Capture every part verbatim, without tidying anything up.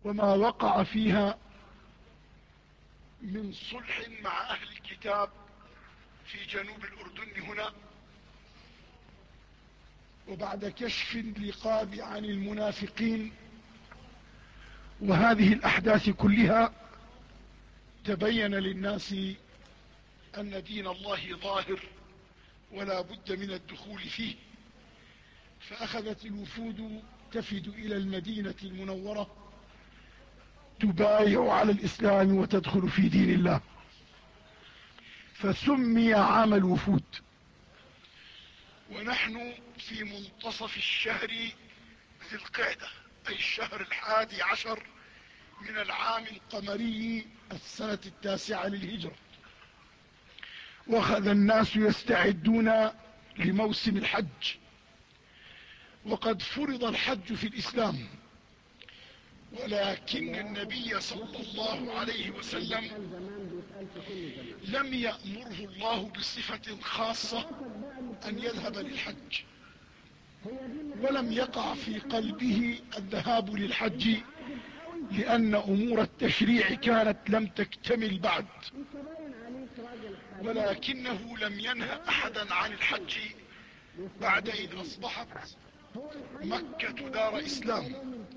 وما وقع فيها من صلح مع أهل الكتاب في جنوب الأردن هنا، وبعد كشف الرقاب عن المنافقين وهذه الأحداث كلها، تبين للناس أن دين الله ظاهر ولا بد من الدخول فيه، فأخذت الوفود تفد إلى المدينة المنورة تبايع على الإسلام وتدخل في دين الله، فسمي عام الوفود. ونحن في منتصف الشهر ذي القعدة، أي الشهر الحادي عشر من العام القمري السنة التاسعة للهجرة، وأخذ الناس يستعدون لموسم الحج، وقد فرض الحج في الإسلام، ولكن النبي صلى الله عليه وسلم لم يأمره الله بصفة خاصة أن يذهب للحج، ولم يقع في قلبه الذهاب للحج، لأن أمور التشريع كانت لم تكتمل بعد، ولكنه لم ينه أحدا عن الحج بعد إذ أصبحت مكة دار إسلام.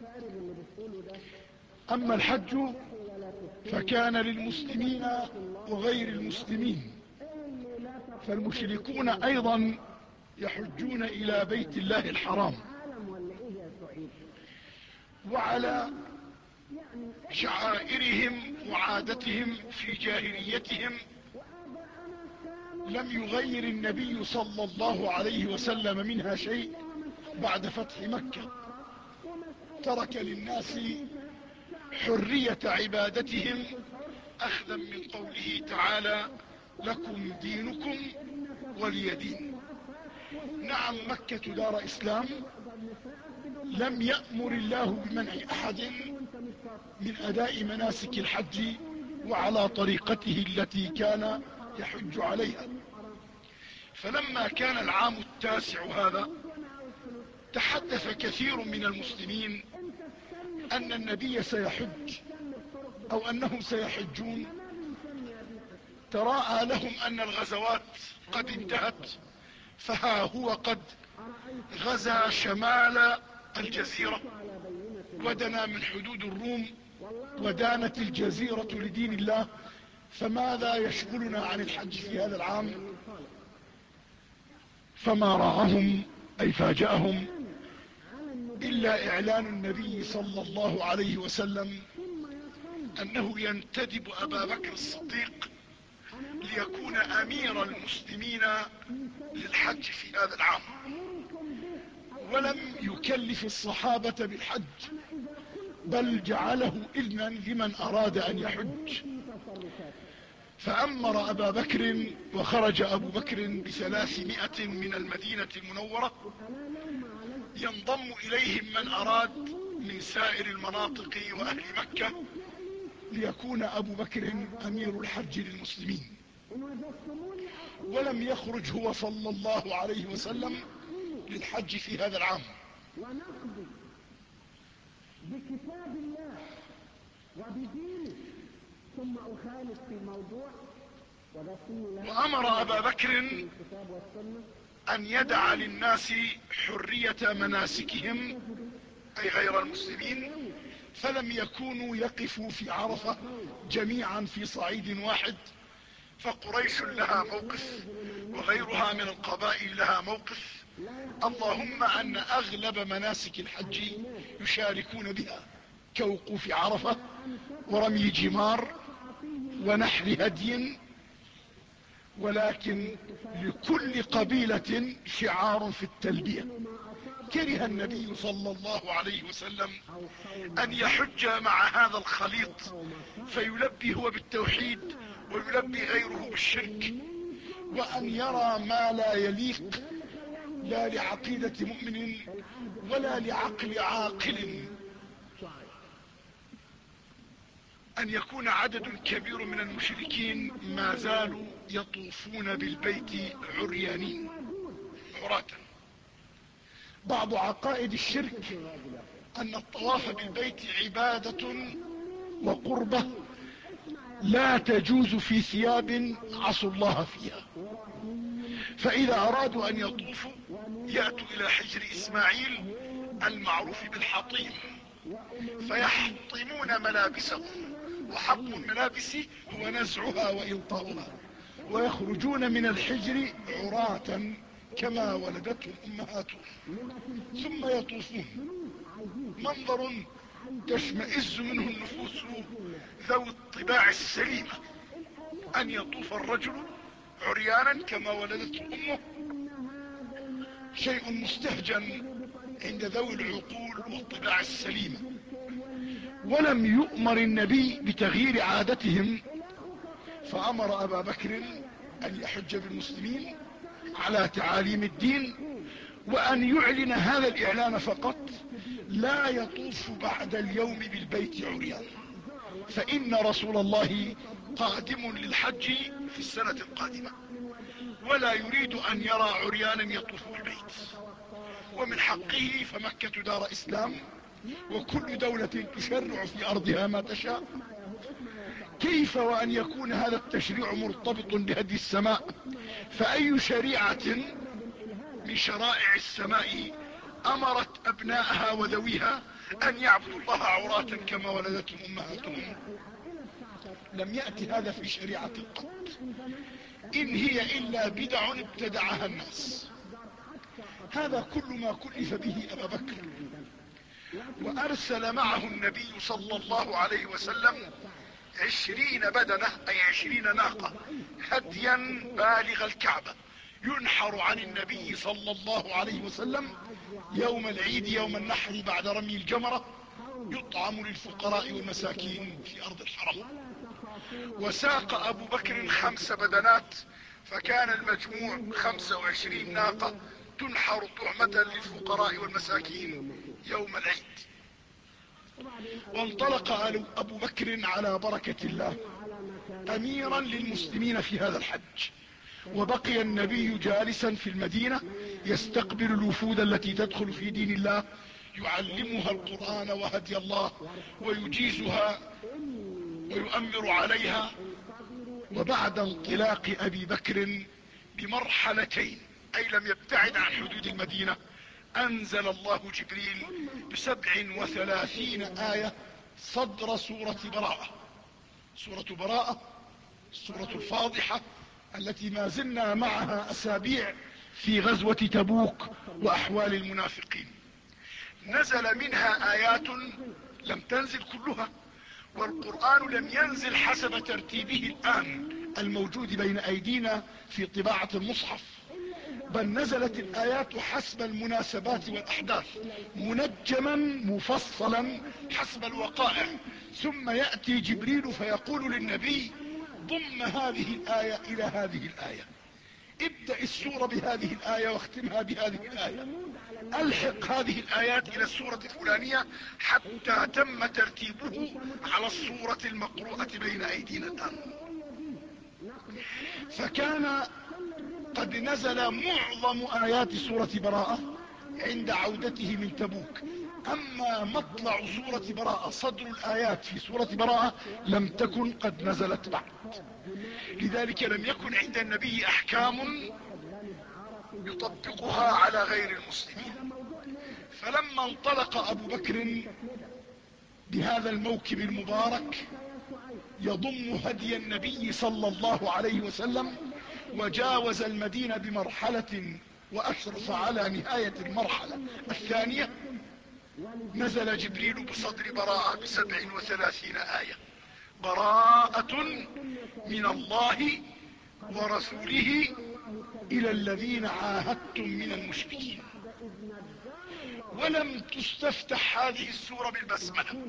أما الحج فكان للمسلمين وغير المسلمين، فالمشركون أيضا يحجون إلى بيت الله الحرام، وعلى شعائرهم وعادتهم في جاهليتهم لم يغير النبي صلى الله عليه وسلم منها شيء بعد فتح مكة، ترك للناس حرية عبادتهم أخذا من قوله تعالى: لكم دينكم ولي دين. نعم، مكة دار إسلام، لم يأمر الله بمنع أحد من أداء مناسك الحج وعلى طريقته التي كان يحج عليها. فلما كان العام التاسع هذا، تحدث كثير من المسلمين أن النبي سيحج أو أنهم سيحجون، تراءى لهم أن الغزوات قد انتهت، فها هو قد غزا شمال الجزيرة ودنا من حدود الروم، ودانت الجزيرة لدين الله، فماذا يشغلنا عن الحج في هذا العام؟ فما راهم أي فاجأهم إلا إعلان النبي صلى الله عليه وسلم أنه ينتدب أبا بكر الصديق ليكون أمير المسلمين للحج في هذا العام، ولم يكلف الصحابة بالحج، بل جعله إذنا لمن أراد أن يحج. فأمر أبا بكر، وخرج أبو بكر بثلاثمائة من المدينة المنورة، ينضم إليهم من أراد من سائر المناطق وأهل مكة، ليكون أبو بكر أمير الحج للمسلمين. ولم يخرج هو صلى الله عليه وسلم للحج في هذا العام. بكتاب الله وبدينه ثم أخالف في موضوع وأمر أبا بكر أن يدع للناس حرية مناسكهم أي غير المسلمين، فلم يكونوا يقفوا في عرفة جميعا في صعيد واحد، فقريش لها موقف وغيرها من القبائل لها موقف، اللهم أن أغلب مناسك الحج يشاركون بها كوقوف عرفة ورمي جمار ونحر هدي، ولكن لكل قبيلة شعار في التلبية. كره النبي صلى الله عليه وسلم أن يحج مع هذا الخليط، فيلبي هو بالتوحيد ويلبي غيره بالشرك، وأن يرى ما لا يليق لا لعقيدة مؤمن ولا لعقل عاقل، أن يكون عدد كبير من المشركين ما زالوا يطوفون بالبيت عريانين عراة. بعض عقائد الشرك أن الطواف بالبيت عبادة وقربة لا تجوز في ثياب عصوا الله فيها، فإذا أرادوا أن يطوفوا يأتوا إلى حجر إسماعيل المعروف بالحطيم فيحطمون ملابسهم، وحطم الملابس هو نزعها وإلقاؤها، ويخرجون من الحجر عراة كما ولدتهم أمهاتهم، ثم يطوفون. منظر تشمئز منه النفوس ذوي الطباع السليمة، أن يطوف الرجل عريانا كما ولدته أمه، شيء مستهجن عند ذوي العقول والطباع السليمة. ولم يؤمر النبي بتغيير عادتهم، فأمر أبا بكر أن يحج بالمسلمين على تعاليم الدين، وأن يعلن هذا الإعلان فقط، لا يطوف بعد اليوم بالبيت عريان، فإن رسول الله قادم للحج في السنة القادمة ولا يريد أن يرى عريانا يطوف بالبيت. ومن حقه، فمكة دار إسلام وكل دولة تشرع في أرضها ما تشاء، كيف وأن يكون هذا التشريع مرتبط بهدي السماء؟ فأي شريعة من شرائع السماء أمرت أبناءها وذويها أن يعبدوا الله عراة كما ولدتهم أمهاتهم؟ لم يأتي هذا في شريعة قط، إن هي إلا بدع ابتدعها الناس. هذا كل ما كلف به أبا بكر، وأرسل معه النبي صلى الله عليه وسلم عشرين بدنة، أي عشرين ناقة، هديا بالغ الكعبة، ينحر عن النبي صلى الله عليه وسلم يوم العيد، يوم النحر بعد رمي الجمرة، يطعم للفقراء والمساكين في أرض الحرم. وساق أبو بكر خمس بدنات، فكان المجموع خمسة وعشرين ناقة تنحر طعمة للفقراء والمساكين يوم العيد. وانطلق أبو بكر على بركة الله أميرا للمسلمين في هذا الحج، وبقي النبي جالسا في المدينة يستقبل الوفود التي تدخل في دين الله، يعلمها القرآن وهدي الله، ويجيزها ويؤمر عليها. وبعد انطلاق أبي بكر بمرحلتين، أي لم يبتعد عن حدود المدينة، أنزل الله جبريل بسبع وثلاثين آية صدر سورة براءة. سورة براءة سورة الفاضحة التي ما زلنا معها أسابيع في غزوة تبوك وأحوال المنافقين. نزل منها آيات لم تنزل كلها، والقرآن لم ينزل حسب ترتيبه الآن الموجود بين أيدينا في طباعة المصحف، بل نزلت الآيات حسب المناسبات والأحداث، منجما مفصلا حسب الوقائع. ثم يأتي جبريل فيقول للنبي: ضم هذه الآية إلى هذه الآية، ابدأ السورة بهذه الآية واختمها بهذه الآية، ألحق هذه الآيات إلى السورة الفلانية، حتى تم ترتيبه على السورة المقروءة بين أيدينا الآن. فكان قد نزل معظم آيات سورة براءة عند عودته من تبوك، أما مطلع سورة براءة، صدر الآيات في سورة براءة، لم تكن قد نزلت بعد. لذلك لم يكن عند النبي أحكام يطبقها على غير المسلمين. فلما انطلق أبو بكر بهذا الموكب المبارك يضم هدي النبي صلى الله عليه وسلم، وجاوز المدينة بمرحلة وأشرف على نهاية المرحلة الثانية، نزل جبريل بصدر براءة بسبع وثلاثين آية: براءة من الله ورسوله إلى الذين عاهدتم من المشركين. ولم تستفتح هذه السورة بالبسملة،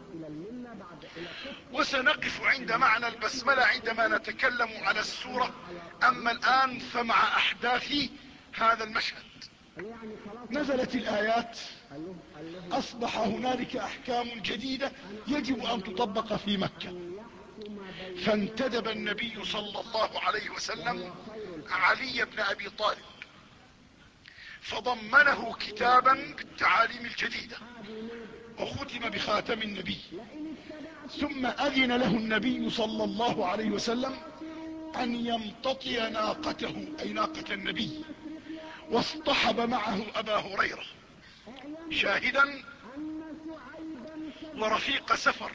وسنقف عند معنى البسملة عندما نتكلم على السورة. أما الآن فمع أحداث هذا المشهد نزلت الآيات، أصبح هنالك أحكام جديدة يجب أن تطبق في مكة. فانتدب النبي صلى الله عليه وسلم علي بن أبي طالب فضمنه كتابا بالتعاليم الجديدة وختم بخاتم النبي. ثم أذن له النبي صلى الله عليه وسلم أن يمتطي ناقته أي ناقة النبي، واصطحب معه أبا هريرة شاهدا ورفيق سفر،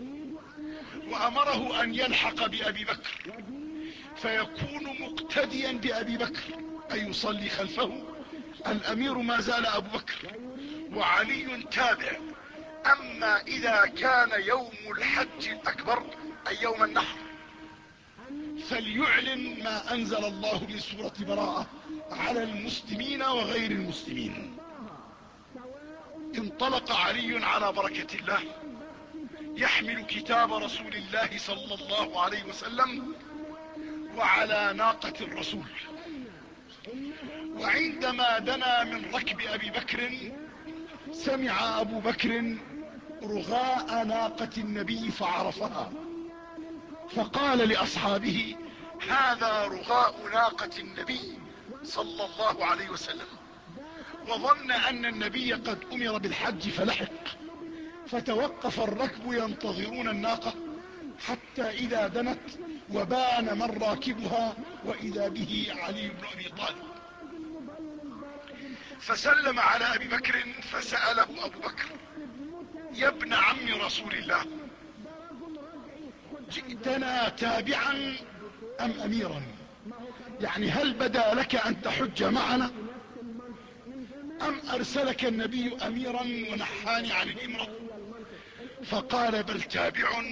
وأمره أن يلحق بأبي بكر فيكون مقتديا بأبي بكر أي يصلي خلفه. الأمير ما زال أبو بكر وعلي تابع. أما إذا كان يوم الحج الأكبر أي يوم النحر فليعلن ما أنزل الله من سورة براءة على المسلمين وغير المسلمين. انطلق علي على بركة الله يحمل كتاب رسول الله صلى الله عليه وسلم وعلى ناقة الرسول. وعندما دنا من ركب أبي بكر سمع أبو بكر رغاء ناقة النبي فعرفها، فقال لأصحابه: هذا رغاء ناقة النبي صلى الله عليه وسلم. وظن أن النبي قد أمر بالحج فلحق، فتوقف الركب ينتظرون الناقة حتى إذا دنت وبان من راكبها وإذا به علي بن أبي طالب، فسلم على أبي بكر فسأله أبو بكر: يا ابن عم رسول الله، جئتنا تابعا أم أميرا؟ يعني هل بدا لك أن تحج معنا أم أرسلك النبي أميرا ونحاني عن الإمرة؟ فقال: بل تابع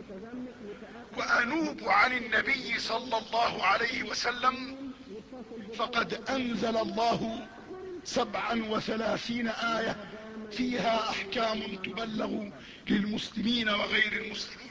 وأنوب عن النبي صلى الله عليه وسلم، فقد أنزل الله سبعا وثلاثين آية فيها أحكام تبلغ للمسلمين وغير المسلمين.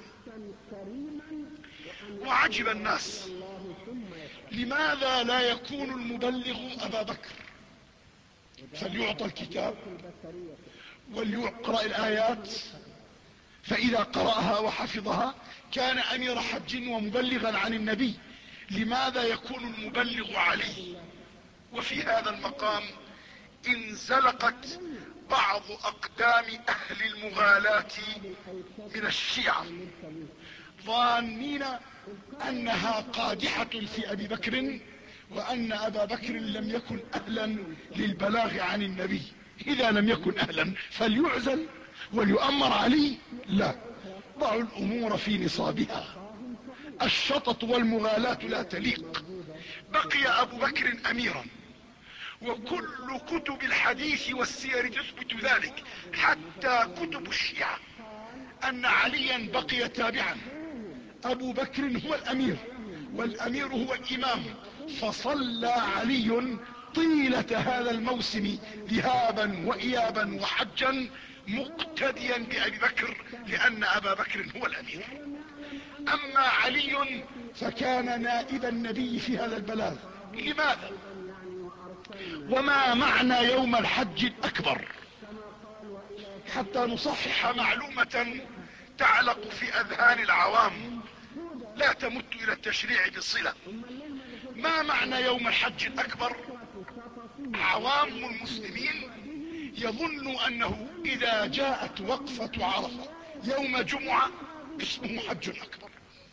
وعجب الناس لماذا لا يكون المبلغ أبا بكر، فليعطى الكتاب وليقرأ الآيات، فإذا قرأها وحفظها كان أمير حج ومبلغا عن النبي. لماذا يكون المبلغ علي؟ وفي هذا المقام انزلقت بعض أقدام أهل المغالاة من الشيعة ظانين أنها قادحة في أبي بكر، وأن أبا بكر لم يكن أهلا للبلاغ عن النبي. إذا لم يكن أهلا فليعزل وليؤمر علي؟ لا، ضعوا الأمور في نصابها. الشطط والمغالاة لا تليق. بقي أبو بكر أميرا، وكل كتب الحديث والسير تثبت ذلك، حتى كتب الشيعة، أن عليا بقي تابعا. أبو بكر هو الأمير والأمير هو الإمام، فصلى علي طيلة هذا الموسم ذهابا وإيابا وحجا مقتديا بأبي بكر، لأن أبا بكر هو الأمير. أما علي فكان نائب النبي في هذا البلاغ. لماذا؟ وما معنى يوم الحج الأكبر؟ حتى نصحح معلومة تعلق في أذهان العوام لا تمت إلى التشريع بصلة. ما معنى يوم الحج الأكبر؟ عوام المسلمين يظن أنه إذا جاءت وقفة عرفة يوم جمعة اسمه حج أكبر.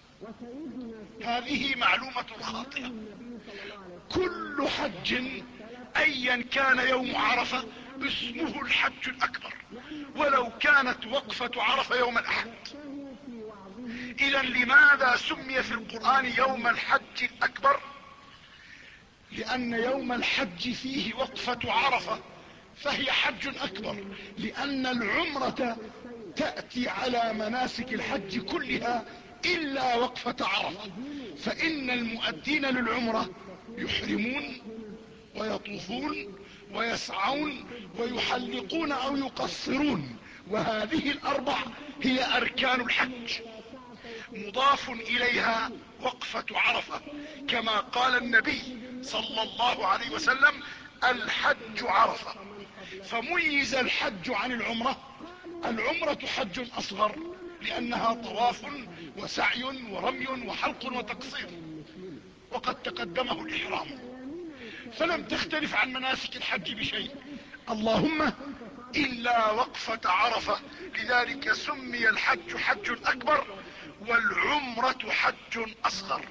هذه معلومة خاطئة. كل حج أيا كان يوم عرفة اسمه الحج الأكبر، ولو كانت وقفة عرفة يوم الأحد. إذا لماذا سمي في القرآن يوم الحج الأكبر؟ لأن يوم الحج فيه وقفة عرفة، فهي حج أكبر. لأن العمرة تأتي على مناسك الحج كلها إلا وقفة عرفة، فإن المؤدين للعمرة يحرمون ويطوفون ويسعون ويحلقون أو يقصرون، وهذه الأربع هي أركان الحج. مضاف إليها وقفة عرفة، كما قال النبي صلى الله عليه وسلم: الحج عرفة. فميز الحج عن العمرة. العمرة حج أصغر لأنها طواف وسعي ورمي وحلق وتقصير، وقد تقدمه الإحرام. فلم تختلف عن مناسك الحج بشيء، اللهم إلا وقفة عرفة. لذلك سمي الحج حج أكبر والعمرة حج أصغر.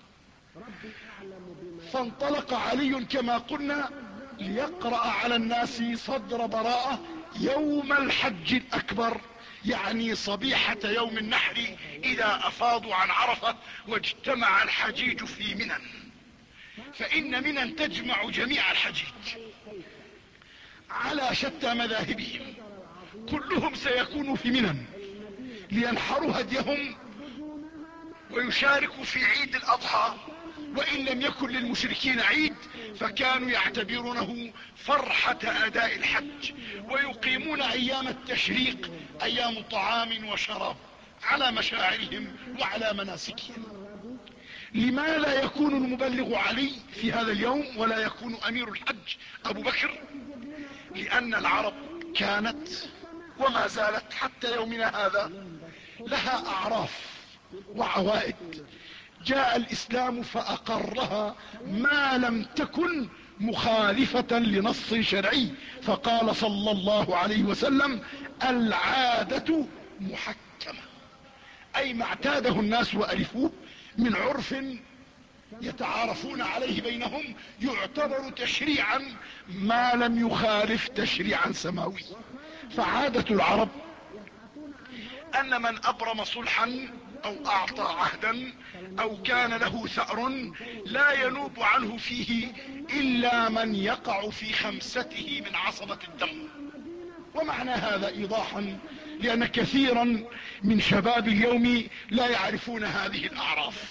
فانطلق علي كما قلنا ليقرأ على الناس صدر براءة يوم الحج الأكبر، يعني صبيحة يوم النحر إذا أفاضوا عن عرفة واجتمع الحجيج في منى، فإن منى تجمع جميع الحجيج على شتى مذاهبهم، كلهم سيكونوا في منى لينحروا هديهم ويشاركوا في عيد الأضحى، وإن لم يكن للمشركين عيد فكانوا يعتبرونه فرحة أداء الحج، ويقيمون أيام التشريق أيام طعام وشراب على مشاعرهم وعلى مناسكهم. لما لا يكون المبلغ علي في هذا اليوم ولا يكون أمير الحج أبو بكر؟ لأن العرب كانت وما زالت حتى يومنا هذا لها أعراف وعوائد، جاء الإسلام فأقرها ما لم تكن مخالفة لنص شرعي، فقال صلى الله عليه وسلم: العادة محكمة، أي ما اعتاده الناس وألفوه من عرف يتعارفون عليه بينهم يعتبر تشريعا ما لم يخالف تشريعا سماوي. فعادة العرب أن من أبرم صلحا أو أعطى عهدا أو كان له ثأر لا ينوب عنه فيه إلا من يقع في خمسته من عصبة الدم. ومعنى هذا إيضاحا، لأن كثيرا من شباب اليوم لا يعرفون هذه الأعراف.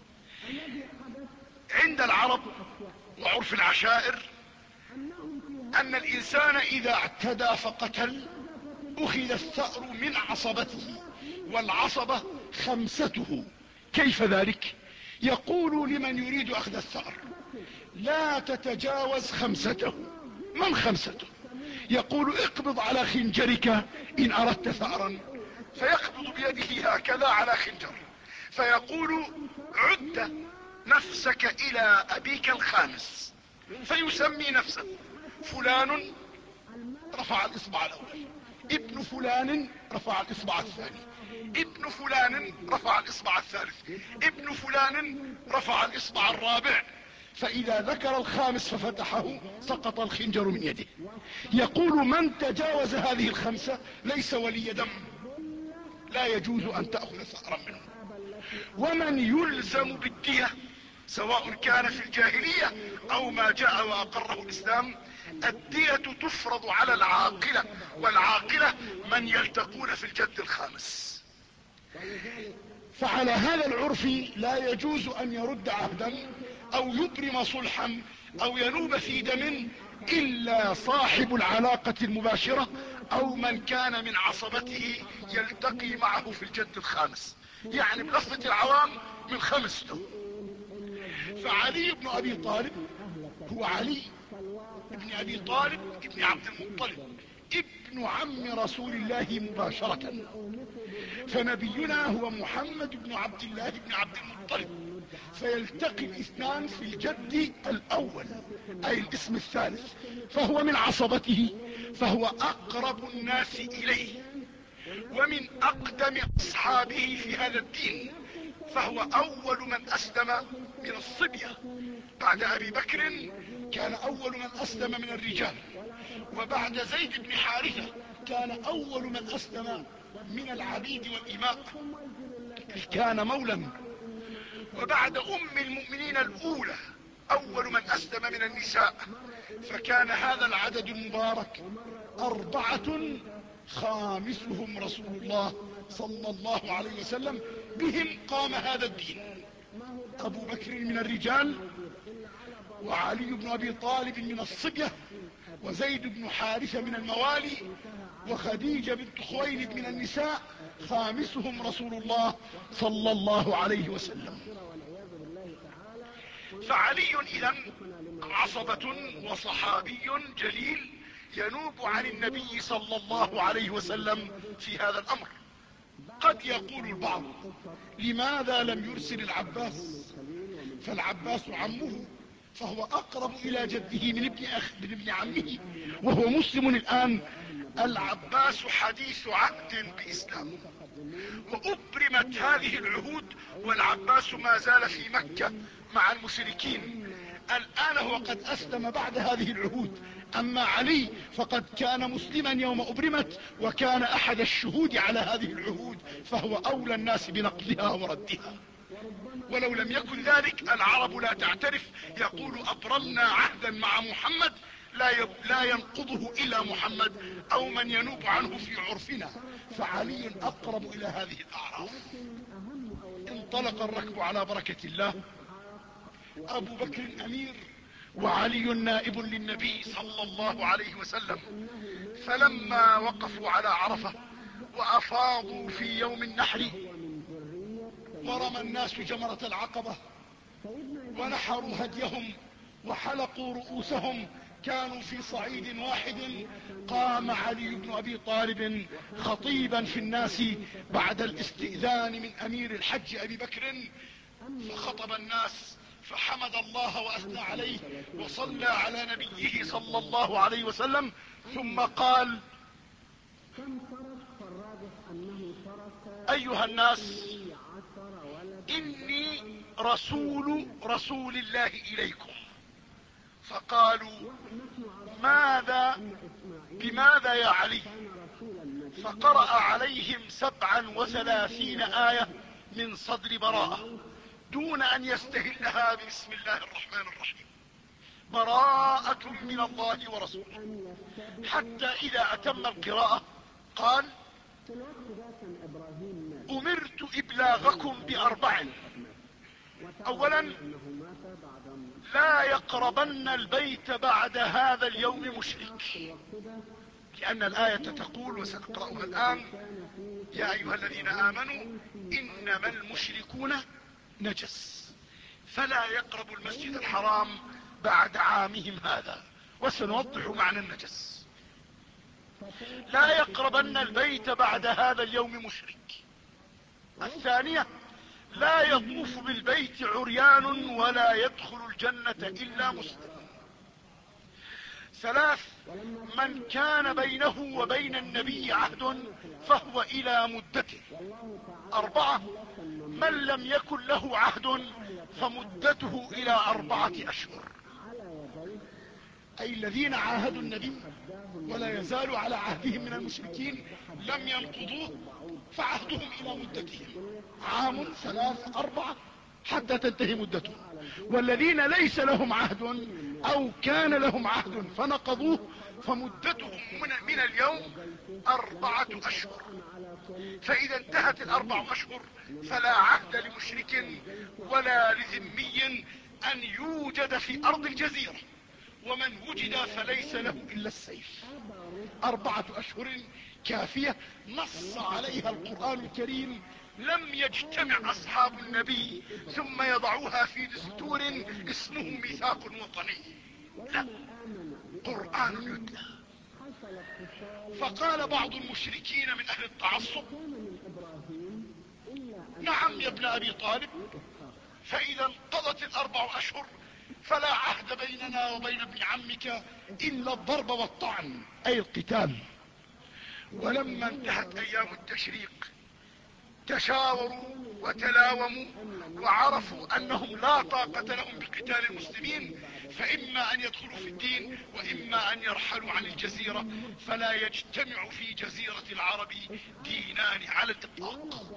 عند العرب وعرف العشائر أن الإنسان إذا اعتدى فقتل أخذ الثأر من عصبته، والعصبة خمسته. كيف ذلك؟ يقول لمن يريد أخذ الثأر: لا تتجاوز خمسته. من خمسته؟ يقول: اقبض على خنجرك إن أردت ثأرا، فيقبض بيده هكذا على خنجر، فيقول: عد نفسك إلى أبيك الخامس، فيسمي نفسه فلان، رفع الإصبع الأول، ابن فلان رفع الإصبع الثاني، ابن فلان رفع الإصبع الثالث، ابن فلان رفع الإصبع الرابع، فإذا ذكر الخامس ففتحه سقط الخنجر من يده. يقول: من تجاوز هذه الخمسة ليس ولي دم، لا يجوز أن تأخذ ثأرا منه. ومن يلزم بالدية سواء كان في الجاهلية أو ما جاء وأقره الإسلام، الدية تفرض على العاقلة، والعاقلة من يلتقون في الجد الخامس. فعلى هذا العرف لا يجوز أن يرد عهدا أو يبرم صلحا أو ينوب في دم إلا صاحب العلاقة المباشرة أو من كان من عصبته يلتقي معه في الجد الخامس، يعني بلفظة العوام من خمسته. فعلي بن أبي طالب هو علي ابن أبي طالب ابن عبد المطلب ابن عم رسول الله مباشرة، فنبينا هو محمد بن عبد الله بن عبد المطلب، فيلتقي الاثنان في الجد الأول أي الاسم الثالث، فهو من عصبته، فهو أقرب الناس إليه ومن أقدم أصحابه في هذا الدين، فهو أول من أسلم من الصبية. بعد أبي بكر كان أول من أسلم من الرجال، وبعد زيد بن حارثة كان أول من أسلم من العبيد والإماء، كان مولا. وبعد أم المؤمنين الأولى أول من أسلم من النساء، فكان هذا العدد المبارك أربعة خامسهم رسول الله صلى الله عليه وسلم، بهم قام هذا الدين: أبو بكر من الرجال، وعلي بن أبي طالب من الصبية، وزيد بن حارثة من الموالي، وخديجة بنت خويلد من النساء، خامسهم رسول الله صلى الله عليه وسلم. فعلي إذن عصبة وصحابي جليل ينوب عن النبي صلى الله عليه وسلم في هذا الأمر. قد يقول البعض: لماذا لم يرسل العباس؟ فالعباس عمه، فهو اقرب الى جده من ابن اخ من ابن عمه وهو مسلم الان. العباس حديث عهد باسلامه، وابرمت هذه العهود والعباس ما زال في مكة مع المشركين. الان هو قد اسلم بعد هذه العهود. اما علي فقد كان مسلما يوم ابرمت، وكان احد الشهود على هذه العهود، فهو اولى الناس بنقضها وردها. ولو لم يكن ذلك العرب لا تعترف، يقول ابرمنا عهدا مع محمد لا لا ينقضه الا محمد او من ينوب عنه في عرفنا، فعلي اقرب الى هذه الاعراف. انطلق الركب على بركة الله. ابو بكر امير وعلي نائب للنبي صلى الله عليه وسلم. فلما وقفوا على عرفة وافاضوا في يوم النحر ورمى الناس جمرة العقبة ونحروا هديهم وحلقوا رؤوسهم، كانوا في صعيد واحد. قام علي بن ابي طالب خطيبا في الناس بعد الاستئذان من امير الحج ابي بكر، فخطب الناس فحمد الله واثنى عليه وصلى على نبيه صلى الله عليه وسلم، ثم قال: ايها الناس، اني رسول رسول الله اليكم. فقالوا: ماذا بماذا يا علي؟ فقرأ عليهم سبعا وثلاثين آية من صدر براءة دون ان يستهلها بسم الله الرحمن الرحيم. براءة من الله ورسوله. حتى اذا اتم القراءة قال: امرت ابلاغكم باربع. اولا، لا يقربن البيت بعد هذا اليوم مشرك، لان الآية تقول وسنقرأها الآن: يا ايها الذين امنوا انما المشركون نجس فلا يقربوا المسجد الحرام بعد عامهم هذا، وسنوضح معنى النجس. لا يقربن البيت بعد هذا اليوم مشرك. الثانية: لا يطوف بالبيت عريان ولا يدخل الجنة الا مسلم. ثلاث: من كان بينه وبين النبي عهد فهو الى مدته. اربعة: من لم يكن له عهد فمدته الى اربعة اشهر. اي الذين عاهدوا النبي ولا يزالوا على عهدهم من المشركين لم ينقضوه، فعهدهم الى مدتهم عام ثلاث اربعة حتى تنتهي مدته. والذين ليس لهم عهد او كان لهم عهد فنقضوه فمدتهم من, من اليوم اربعة اشهر. فاذا انتهت الاربع اشهر فلا عهد لمشرك ولا لذمي ان يوجد في ارض الجزيرة، ومن وجد فليس له الا السيف. اربعة اشهر كافية نص عليها القرآن الكريم. لم يجتمع اصحاب النبي ثم يضعوها في دستور اسمه ميثاق وطني، لا، قرآن يتلى. فقال بعض المشركين من اهل التعصب: نعم يا ابن ابي طالب، فاذا انقضت الاربع اشهر فلا عهد بيننا وبين ابن عمك الا الضرب والطعن، اي القتال. ولما انتهت ايام التشريق تشاوروا وتلاوموا وعرفوا انهم لا طاقة لهم بقتال المسلمين، فاما ان يدخلوا في الدين واما ان يرحلوا عن الجزيرة، فلا يجتمع في جزيرة العرب دينان على الاطلاق.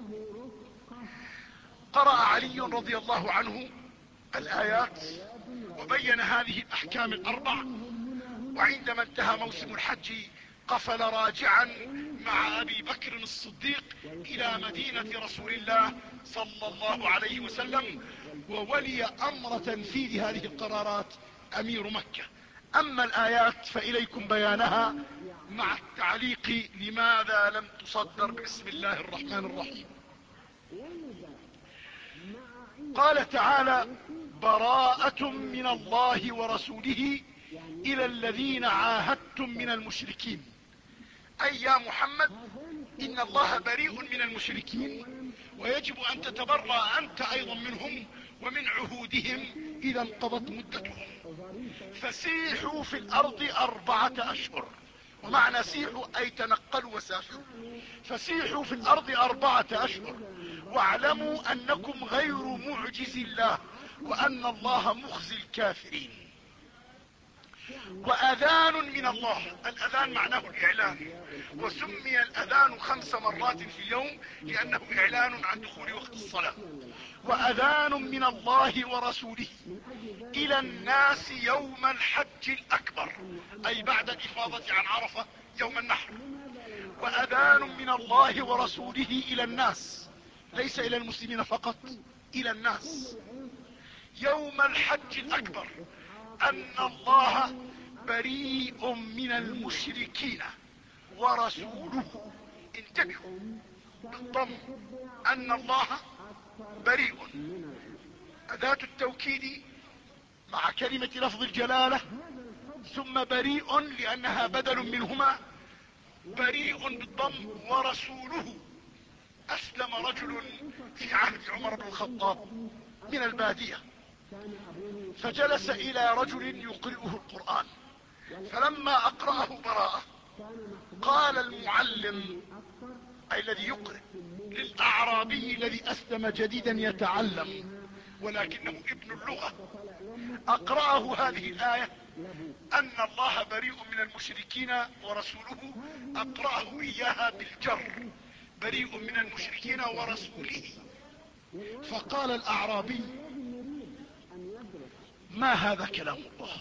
قرأ علي رضي الله عنه الآيات وبين هذه الأحكام الأربع، وعندما انتهى موسم الحج قفل راجعا مع أبي بكر الصديق إلى مدينة رسول الله صلى الله عليه وسلم، وولي أمر تنفيذ هذه القرارات أمير مكة. أما الآيات فإليكم بيانها مع التعليق لماذا لم تصدر بسم الله الرحمن الرحيم. قال تعالى: براءة من الله ورسوله إلى الذين عاهدتم من المشركين. أي يا محمد إن الله بريء من المشركين، ويجب أن تتبرأ أنت أيضا منهم ومن عهودهم اذا انقضت مدتهم. فسيحوا في الارض اربعة اشهر، ومعنى سيحوا اي تنقلوا وسافروا. فسيحوا في الارض اربعة اشهر واعلموا انكم غير معجز الله وان الله مخزي الكافرين. واذان من الله، الاذان معناه الاعلان، وسمي الاذان خمس مرات في اليوم لانه اعلان عن دخول وقت الصلاة. واذان من الله ورسوله الى الناس يوم الحج الاكبر، اي بعد الافاضة عن عرفة يوم النحر. واذان من الله ورسوله الى الناس، ليس الى المسلمين فقط، الى الناس يوم الحج الاكبر ان الله بريء من المشركين ورسوله. انتبهوا بالضم، ان الله بريء، اداة التوكيد مع كلمة لفظ الجلالة، ثم بريء لانها بدل منهما، بريء بالضم. ورسوله، اسلم رجل في عهد عمر بن الخطاب من البادية، فجلس الى رجل يقرئه القرآن، فلما اقرأه براءة قال المعلم اي الذي يقرئ للاعرابي الذي اسلم جديدا يتعلم ولكنه ابن اللغة، اقرأه هذه الآية ان الله بريء من المشركين ورسوله، اقرأه اياها بالجر، بريء من المشركين ورسوله. فقال الاعرابي: ما هذا كلام الله؟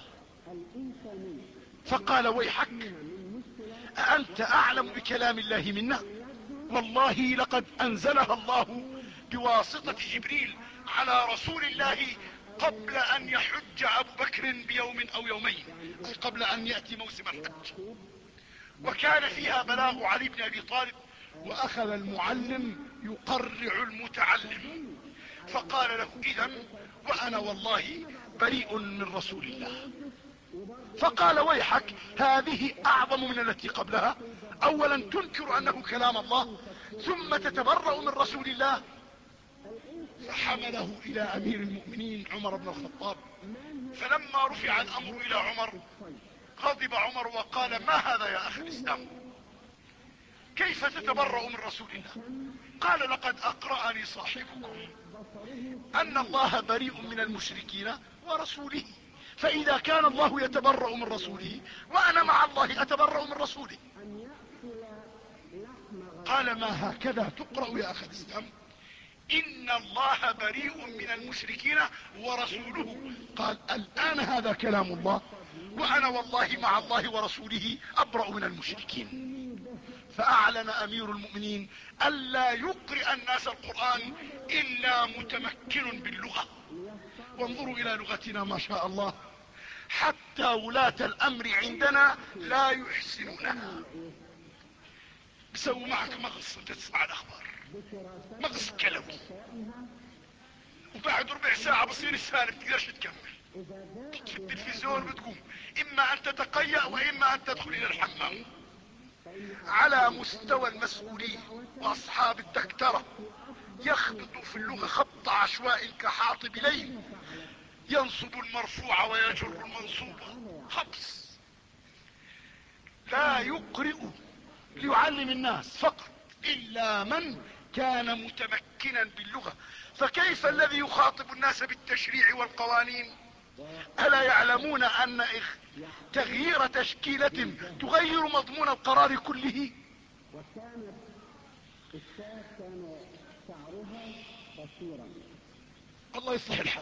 فقال: ويحك، أأنت أعلم بكلام الله منا؟ والله لقد أنزلها الله بواسطة جبريل على رسول الله قبل أن يحج أبو بكر بيوم أو يومين، أي قبل أن يأتي موسم الحج، وكان فيها بلاغ علي بن أبي طالب. وأخذ المعلم يقرع المتعلم، فقال له: إذن وأنا والله بريء من رسول الله. فقال: ويحك، هذه اعظم من التي قبلها. اولا تنكر انه كلام الله، ثم تتبرأ من رسول الله. فحمله الى امير المؤمنين عمر بن الخطاب، فلما رفع الامر الى عمر غضب عمر وقال: ما هذا يا اخي الاسلام؟ كيف تتبرأ من رسول الله؟ قال: لقد اقرأني صاحبكم ان الله بريء من المشركين ورسوله، فاذا كان الله يتبرأ من رسوله وانا مع الله اتبرأ من رسوله. قال: ما هكذا تقرأ يا اخي الاسلام؟ ان الله بريء من المشركين ورسوله. قال: الان هذا كلام الله، وانا والله مع الله ورسوله ابرأ من المشركين. فاعلن امير المؤمنين الا يقرئ الناس القرآن الا متمكن باللغة. وانظروا الى لغتنا ما شاء الله، حتى ولاة الامر عندنا لا يحسنونها. بسووا معك مغص وانت تسمع الاخبار، مغص كلوي، وبعد ربع ساعة بصير الثاني بتقدرش تكمل، في التلفزيون بتقوم اما ان تتقيأ واما ان تدخل الى الحمام. على مستوى المسؤولين واصحاب الدكترة يخبط في اللغة خبط عشوائي كحاطب ليل، ينصب المرفوع ويجر المنصوبة، حبس. لا يقرئ ليعلم الناس فقط الا من كان متمكنا باللغة. فكيف الذي يخاطب الناس بالتشريع والقوانين؟ الا يعلمون ان تغيير تشكيلة تغير مضمون القرار كله؟ وكانت الشاة كان شعرها قصيرا. الله يصلح الحال.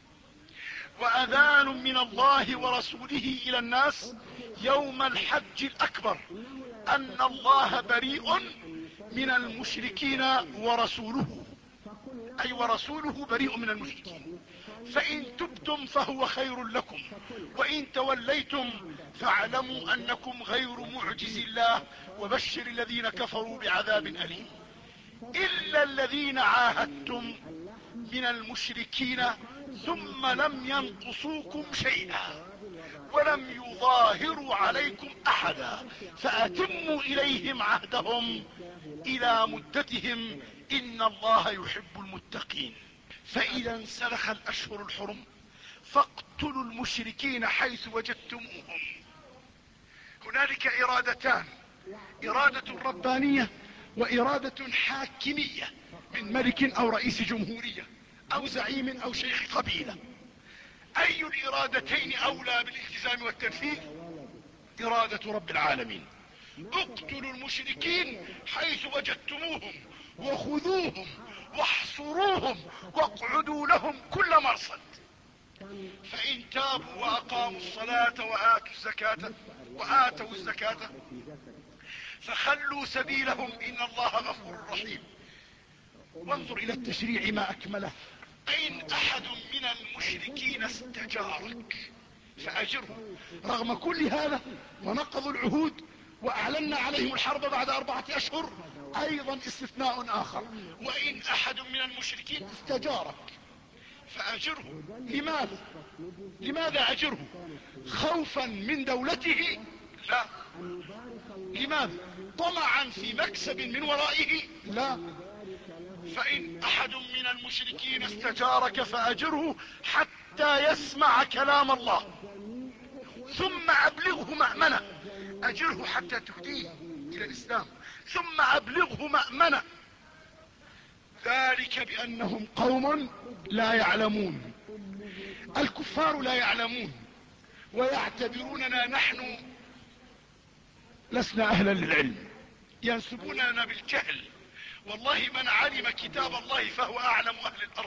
واذان من الله ورسوله الى الناس يوم الحج الاكبر ان الله بريء من المشركين ورسوله، اي ورسوله بريء من المشركين. فان تبتم فهو خير لكم، وان توليتم فاعلموا انكم غير معجز الله، وبشر الذين كفروا بعذاب اليم. الا الذين عاهدتم من المشركين ثم لم ينقصوكم شيئا ولم يظاهروا عليكم احدا فاتموا اليهم عهدهم الى مدتهم ان الله يحب المتقين. فاذا انسلخ الاشهر الحرم فاقتلوا المشركين حيث وجدتموهم. هنالك ارادتان، ارادة ربانية وارادة حاكمية من ملك او رئيس جمهورية او زعيم او شيخ قبيلة. اي الارادتين اولى بالالتزام والتنفيذ؟ ارادة رب العالمين. اقتلوا المشركين حيث وجدتموهم وخذوهم واحصروهم واقعدوا لهم كل مرصد، فان تابوا واقاموا الصلاة واتوا الزكاة واتوا الزكاة فخلوا سبيلهم ان الله غفور رحيم. وانظر الى التشريع ما اكمله. ان احد من المشركين استجارك فاجره. رغم كل هذا ونقضوا العهود واعلنا عليهم الحرب بعد اربعة اشهر، ايضا استثناء اخر: وان احد من المشركين استجارك فاجره. لماذا؟ لماذا اجره؟ خوفا من دولته؟ لا. لماذا؟ طمعا في مكسب من ورائه؟ لا. فان احد من المشركين استجارك فاجره حتى يسمع كلام الله ثم ابلغه مأمنة. اجره حتى تهديه الى الاسلام ثم ابلغه مأمنة. ذلك بانهم قوم لا يعلمون. الكفار لا يعلمون ويعتبروننا نحن لسنا اهلا للعلم، ينسبوننا بالجهل. والله من علم كتاب الله فهو اعلم اهل الارض.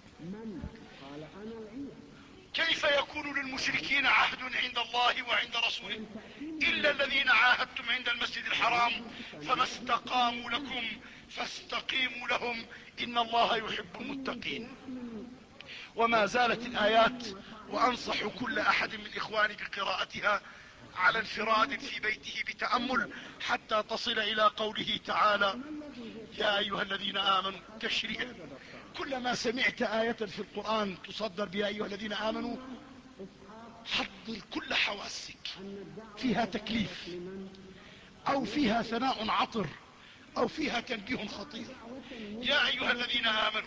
كيف يكون للمشركين عهد عند الله وعند رسوله الا الذين عاهدتم عند المسجد الحرام فما استقاموا لكم فاستقيموا لهم ان الله يحب المتقين. وما زالت الايات، وانصح كل احد من اخواني بقراءتها على انفراد في بيته بتأمل حتى تصل الى قوله تعالى: يا ايها الذين امنوا. تشريع. كلما سمعت آية في القرآن تصدر بيا ايها الذين امنوا حضر كل حواسك. فيها تكليف او فيها ثناء عطر او فيها تنبيه خطير. يا ايها الذين امنوا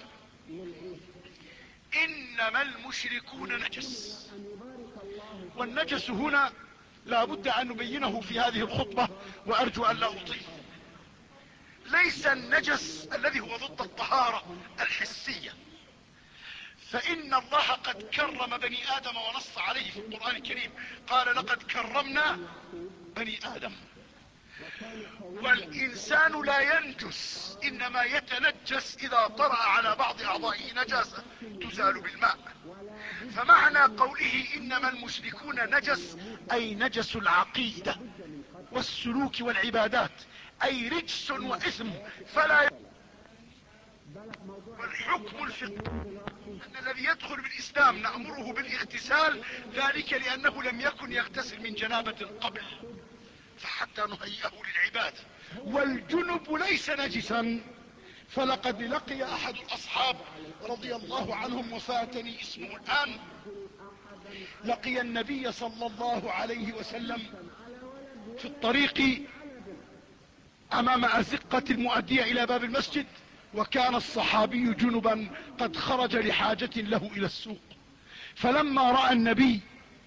انما المشركون نجس. والنجس هنا لا بد ان نبينه في هذه الخطبة وارجو ان لا اطيل. ليس النجس الذي هو ضد الطهارة الحسية، فان الله قد كرم بني ادم ونص عليه في القرآن الكريم، قال: لقد كرمنا بني ادم. والانسان لا ينجس، انما يتنجس اذا طرأ على بعض اعضائه نجاسة تزال بالماء. فمعنى قوله انما المشركون نجس اي نجس العقيدة والسلوك والعبادات، اي رجس واثم. فلا ي... والحكم الفقهي ان الذي يدخل بالاسلام نأمره بالاغتسال، ذلك لانه لم يكن يغتسل من جنابة قبل، فحتى نهيئه للعبادة. والجنب ليس نجسا، فلقد لقي احد الاصحاب رضي الله عنهم وفاتني اسمه الان، لقي النبي صلى الله عليه وسلم في الطريق امام ازقة المؤدية الى باب المسجد، وكان الصحابي جنبا قد خرج لحاجة له الى السوق. فلما رأى النبي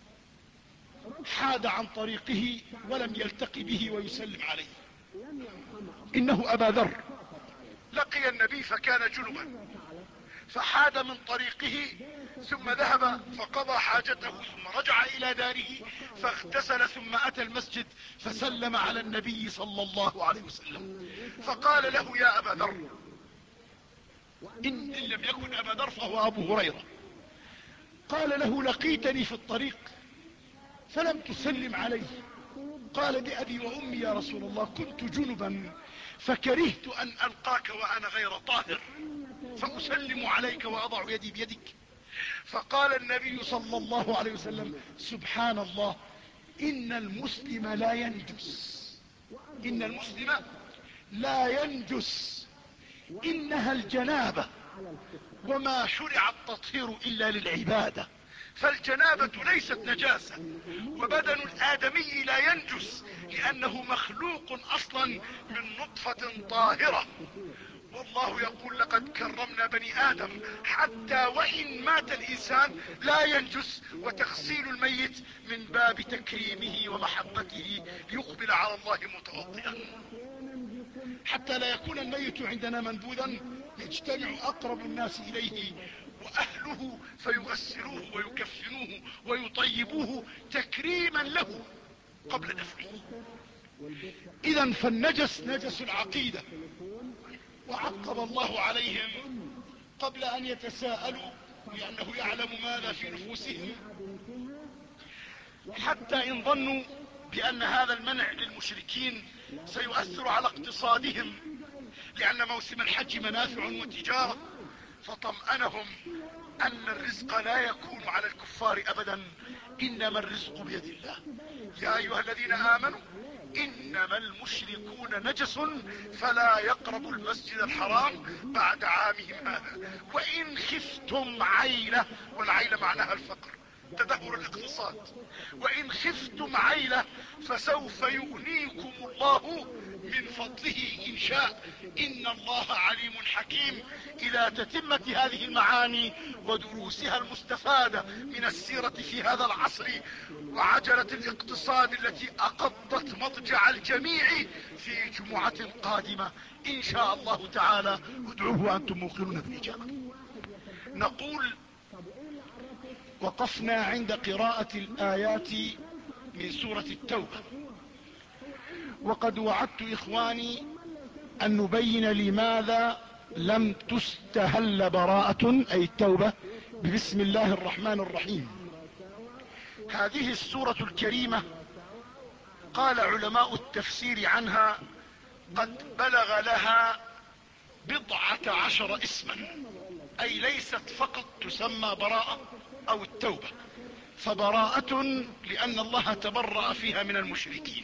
حاد عن طريقه ولم يلتقي به ويسلم عليه. انه ابا ذر لقي النبي فكان جنبا، فحاد من طريقه ثم ذهب فقضى حاجته ثم رجع الى داره فاغتسل ثم اتى المسجد فسلم على النبي صلى الله عليه وسلم، فقال له: يا ابا ذر. ان لم يكن ابا ذر فهو ابو هريرة. قال له: لقيتني في الطريق فلم تسلم علي. قال: بأبي وأمي يا رسول الله، كنت جنبا فكرهت أن ألقاك وأنا غير طاهر فأسلم عليك وأضع يدي بيدك. فقال النبي صلى الله عليه وسلم: سبحان الله، إن المسلم لا ينجس. إن المسلم لا ينجس، إنها الجنابة، وما شرع التطهير إلا للعبادة، فالجنابة ليست نجاسة. وبدن الآدمي لا ينجس لأنه مخلوق أصلا من نطفة طاهرة، والله يقول لقد كرمنا بني ادم، حتى وان مات الانسان لا ينجس، وتغسيل الميت من باب تكريمه ومحبته ليقبل على الله متوضئا، حتى لا يكون الميت عندنا منبوذا يجتمع اقرب الناس اليه واهله فيغسلوه ويكفنوه ويطيبوه تكريما له قبل دفنه. اذا فالنجس نجس العقيدة، وعقب الله عليهم قبل ان يتساءلوا لانه يعلم ماذا في نفوسهم، حتى ان ظنوا بان هذا المنع للمشركين سيؤثر على اقتصادهم لان موسم الحج منافع وتجارة، فطمأنهم ان الرزق لا يكون على الكفار ابدا، انما الرزق بيد الله. يا ايها الذين امنوا انما المشركون نجس فلا يقربوا المسجد الحرام بعد عامهم هذا، وان خفتم عيلة، والعيلة معناها الفقر تدهور الاقتصاد، وان خفتم عيلة فسوف يغنيكم الله من فضله ان شاء، ان الله عليم حكيم. الى تتمة هذه المعاني ودروسها المستفادة من السيرة في هذا العصر وعجلة الاقتصاد التي اقضت مضجع الجميع في جمعة قادمة ان شاء الله تعالى، ادعوه وانتم موقنون بالاجابة. نقول وقفنا عند قراءة الآيات من سورة التوبة، وقد وعدت إخواني أن نبين لماذا لم تستهل براءة أي التوبة ببسم الله الرحمن الرحيم. هذه السورة الكريمة قال علماء التفسير عنها قد بلغ لها بضعة عشر اسما، أي ليست فقط تسمى براءة أو التوبة، فبراءة لأن الله تبرأ فيها من المشركين،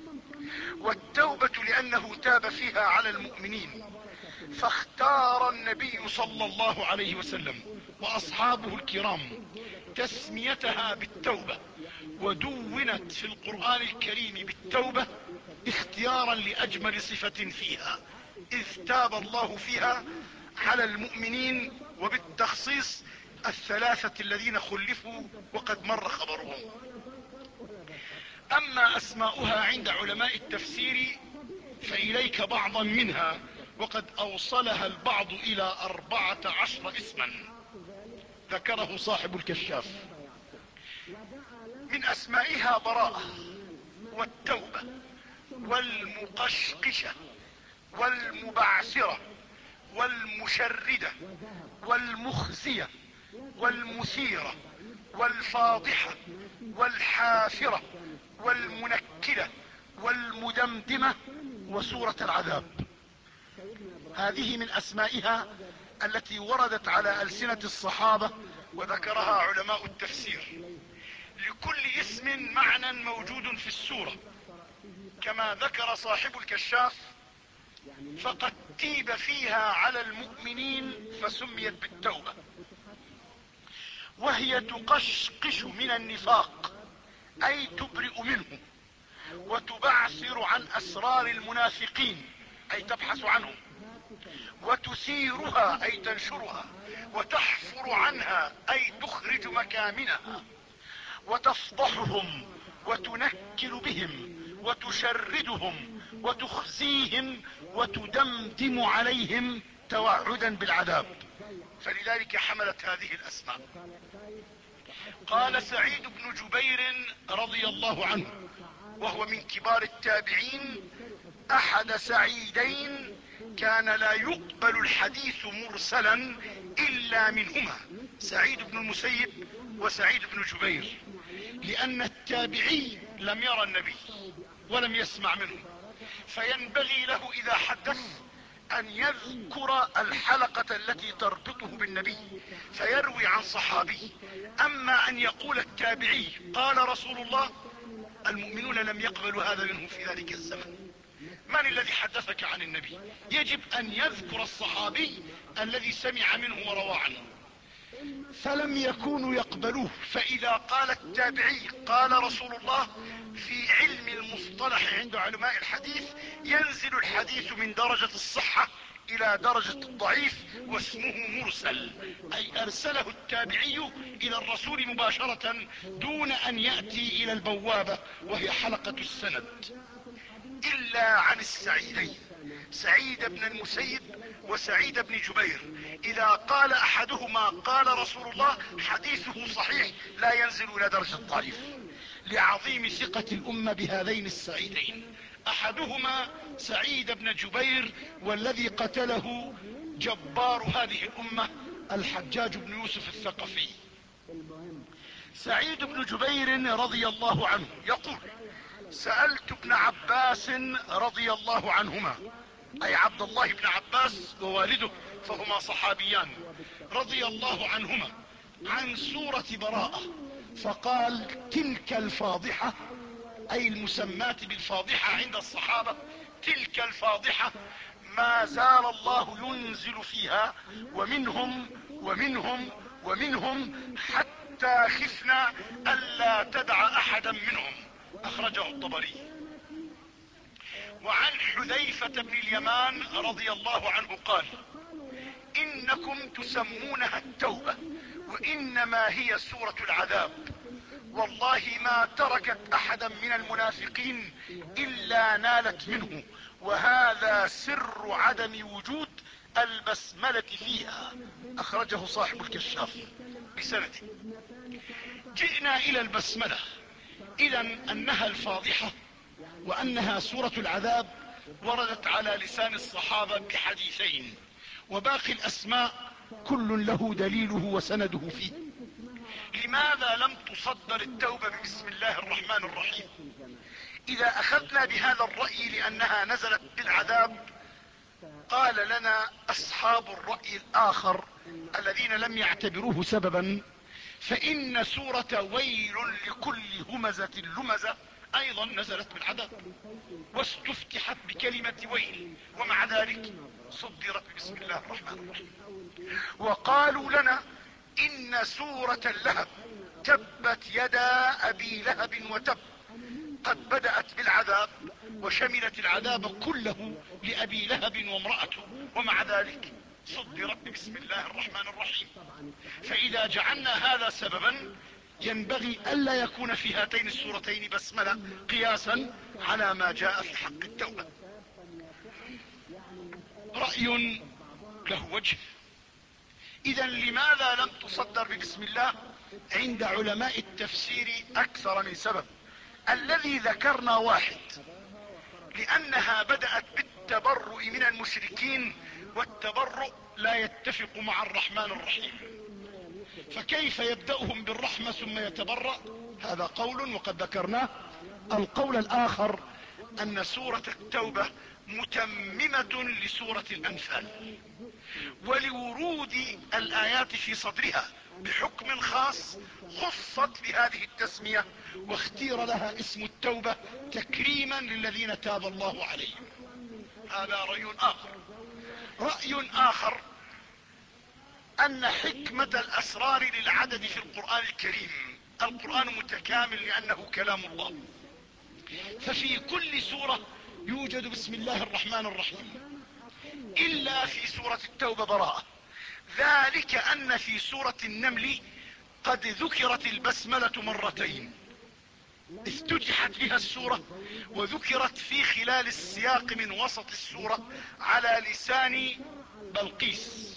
والتوبة لأنه تاب فيها على المؤمنين، فاختار النبي صلى الله عليه وسلم وأصحابه الكرام تسميتها بالتوبة، ودونت في القرآن الكريم بالتوبة اختيارا لأجمل صفة فيها، إذ تاب الله فيها على المؤمنين، وبالتخصيص الثلاثة الذين خلفوا وقد مر خبرهم. اما اسماؤها عند علماء التفسير فاليك بعضا منها، وقد اوصلها البعض الى اربعة عشر اسما ذكره صاحب الكشاف. من اسمائها براءة والتوبة والمقشقشة والمبعثرة والمشردة والمخزية والمثيرة والفاضحة والحافرة والمنكلة والمدمدمة وسورة العذاب. هذه من اسمائها التي وردت على ألسنة الصحابة وذكرها علماء التفسير. لكل اسم معنى موجود في السورة، كما ذكر صاحب الكشاف فقد تيب فيها على المؤمنين فسميت بالتوبة، وهي تقشقش من النفاق اي تبرئ منه، وتبعثر عن اسرار المنافقين اي تبحث عنهم، وتثيرها اي تنشرها، وتحفر عنها اي تخرج مكامنها، وتفضحهم وتنكل بهم وتشردهم وتخزيهم وتدمدم عليهم توعدا بالعذاب، فلذلك حملت هذه الاسماء. قال سعيد بن جبير رضي الله عنه وهو من كبار التابعين: احد سعيدين كان لا يقبل الحديث مرسلا الا منهما، سعيد بن المسيب وسعيد بن جبير، لان التابعي لم يرى النبي ولم يسمع منه، فينبغي له اذا حدث ان يذكر الحلقة التي تربطه بالنبي فيروي عن صحابي. اما ان يقول التابعي قال رسول الله، المؤمنون لم يقبلوا هذا منه في ذلك الزمن. من الذي حدثك عن النبي؟ يجب ان يذكر الصحابي الذي سمع منه وروى عنه، فلم يكونوا يقبلوه. فاذا قال التابعي قال رسول الله، في علم المصطلح عند علماء الحديث ينزل الحديث من درجة الصحة الى درجة الضعيف واسمه مرسل، اي ارسله التابعي الى الرسول مباشرة دون ان يأتي الى البوابة وهي حلقة السند، الا عن السعيدين سعيد بن المسيب وسعيد بن جبير. اذا قال احدهما قال رسول الله حديثه صحيح لا ينزل الى درجة الضعيف، لعظيم ثقة الامة بهذين السعيدين. احدهما سعيد بن جبير، والذي قتله جبار هذه الامة الحجاج بن يوسف الثقفي. سعيد بن جبير رضي الله عنه يقول: سألت ابن عباس رضي الله عنهما، اي عبد الله بن عباس ووالده، فهما صحابيان رضي الله عنهما، عن سورة براءة، فقال: تلك الفاضحة، اي المسماة بالفاضحة عند الصحابة، تلك الفاضحة ما زال الله ينزل فيها ومنهم ومنهم ومنهم حتى خفنا الا تدع احدا منهم. اخرجه الطبري. وعن حذيفة بن اليمان رضي الله عنه قال: انكم تسمونها التوبة وانما هي سورة العذاب، والله ما تركت احدا من المنافقين الا نالت منه، وهذا سر عدم وجود البسملة فيها. اخرجه صاحب الكشاف بسنده. جئنا الى البسملة، اذا انها الفاضحة وانها سورة العذاب وردت على لسان الصحابة بحديثين، وباقي الاسماء كل له دليله وسنده فيه. لماذا لم تصدر التوبة بسم الله الرحمن الرحيم؟ اذا اخذنا بهذا الرأي لانها نزلت بالعذاب، قال لنا اصحاب الرأي الاخر الذين لم يعتبروه سببا: فان سورة ويل لكل همزة لمزة ايضا نزلت بالعذاب واستفتحت بكلمة ويل، ومع ذلك صدرت بسم الله الرحمن الرحيم. وقالوا لنا ان سورة اللهب تبت يدا ابي لهب وتب قد بدأت بالعذاب وشملت العذاب كله لابي لهب وامرأته، ومع ذلك صدرت بسم الله الرحمن الرحيم. فاذا جعلنا هذا سببا ينبغي الا يكون في هاتين السورتين بسملة، قياسا على ما جاء في حق التوبة. رأي له وجه. اذا لماذا لم تصدر ببسم الله؟ عند علماء التفسير اكثر من سبب. الذي ذكرنا واحد: لانها بدأت بالتبرؤ من المشركين، والتبرؤ لا يتفق مع الرحمن الرحيم، فكيف يبدأهم بالرحمة ثم يتبرأ؟ هذا قول وقد ذكرناه. القول الاخر ان سورة التوبة متممة لسورة الانفال، ولورود الايات في صدرها بحكم خاص خصت بهذه التسمية، واختير لها اسم التوبة تكريما للذين تاب الله عليهم. هذا رأي اخر. رأي اخر ان حكمة الاسرار للعدد في القرآن الكريم، القرآن متكامل لانه كلام الله، ففي كل سورة يوجد بسم الله الرحمن الرحيم الا في سورة التوبة براءة. ذلك ان في سورة النمل قد ذكرت البسملة مرتين، افتتحت بها السورة وذكرت في خلال السياق من وسط السورة على لسان بلقيس: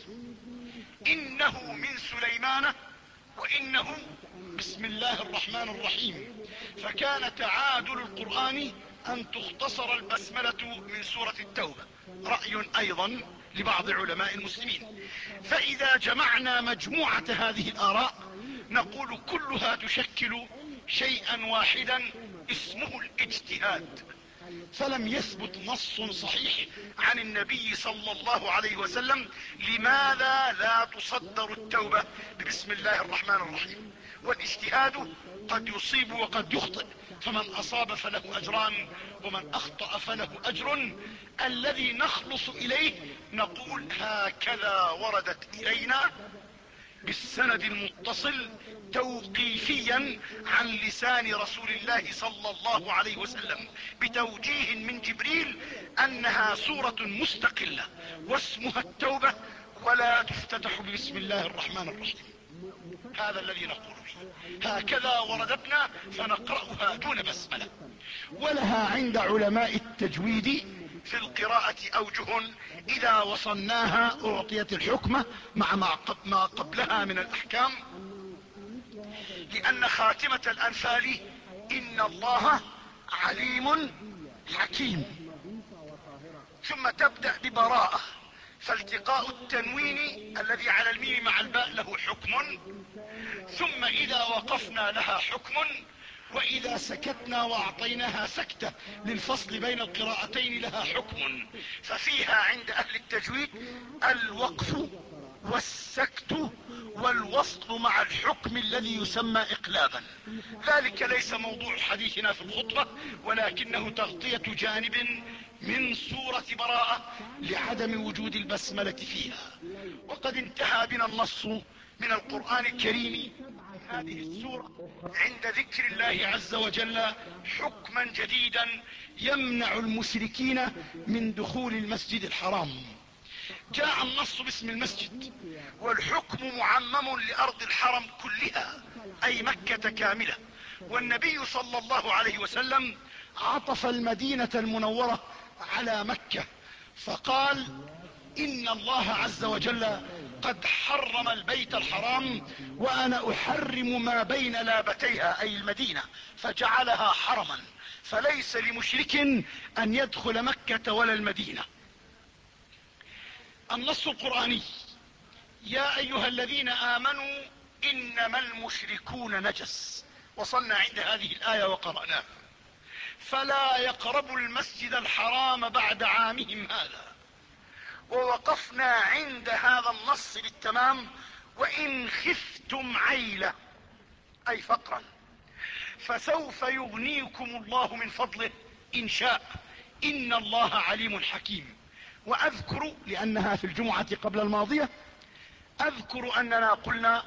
انه من سليمان وانه بسم الله الرحمن الرحيم. فكان تعادل القرآن ان تختصر البسملة من سورة التوبة. رأي ايضا لبعض علماء المسلمين. فاذا جمعنا مجموعة هذه الاراء نقول كلها تشكل شيئا واحدا اسمه الاجتهاد، فلم يثبت نص صحيح عن النبي صلى الله عليه وسلم لماذا لا تصدر التوبة ببسم الله الرحمن الرحيم. والاجتهاد قد يصيب وقد يخطئ، فمن اصاب فله اجران ومن اخطأ فله اجر. الذي نخلص اليه نقول هكذا وردت الينا بالسند المتصل توقيفيا عن لسان رسول الله صلى الله عليه وسلم بتوجيه من جبريل انها سورة مستقلة واسمها التوبة ولا تفتتح بسم الله الرحمن الرحيم. هذا الذي نقول به، هكذا وردتنا فنقرأها دون بسملة. ولها عند علماء التجويد في القراءة اوجه اذا وصلناها اعطيت الحكمة مع ما قبلها من الاحكام، لان خاتمة الانفال ان الله عليم حكيم، ثم تبدأ ببراءة، فالتقاء التنوين الذي على الميم مع الباء له حكم، ثم اذا وقفنا لها حكم، واذا سكتنا واعطيناها سكتة للفصل بين القراءتين لها حكم. ففيها عند اهل التجويد الوقف والسكت والوصل مع الحكم الذي يسمى اقلابا. ذلك ليس موضوع حديثنا في الخطبة، ولكنه تغطية جانب من سورة براءة لعدم وجود البسملة فيها. وقد انتهى بنا النص من القرآن الكريم هذه السورة عند ذكر الله عز وجل حكما جديدا يمنع المشركين من دخول المسجد الحرام. جاء النص باسم المسجد، والحكم معمم لارض الحرم كلها اي مكة كاملة، والنبي صلى الله عليه وسلم عطف المدينة المنورة على مكة فقال ان الله عز وجل قد حرم البيت الحرام وانا احرم ما بين لابتيها اي المدينة، فجعلها حرما، فليس لمشرك ان يدخل مكة ولا المدينة. النص القرآني: يا ايها الذين امنوا انما المشركون نجس، وصلنا عند هذه الآية وقرأناها، فلا يقربوا المسجد الحرام بعد عامهم هذا. ووقفنا عند هذا النص بالتمام: وان خفتم عيلة اي فقرا فسوف يغنيكم الله من فضله ان شاء ان الله عليم حكيم. واذكر لانها في الجمعة قبل الماضية، اذكر اننا قلنا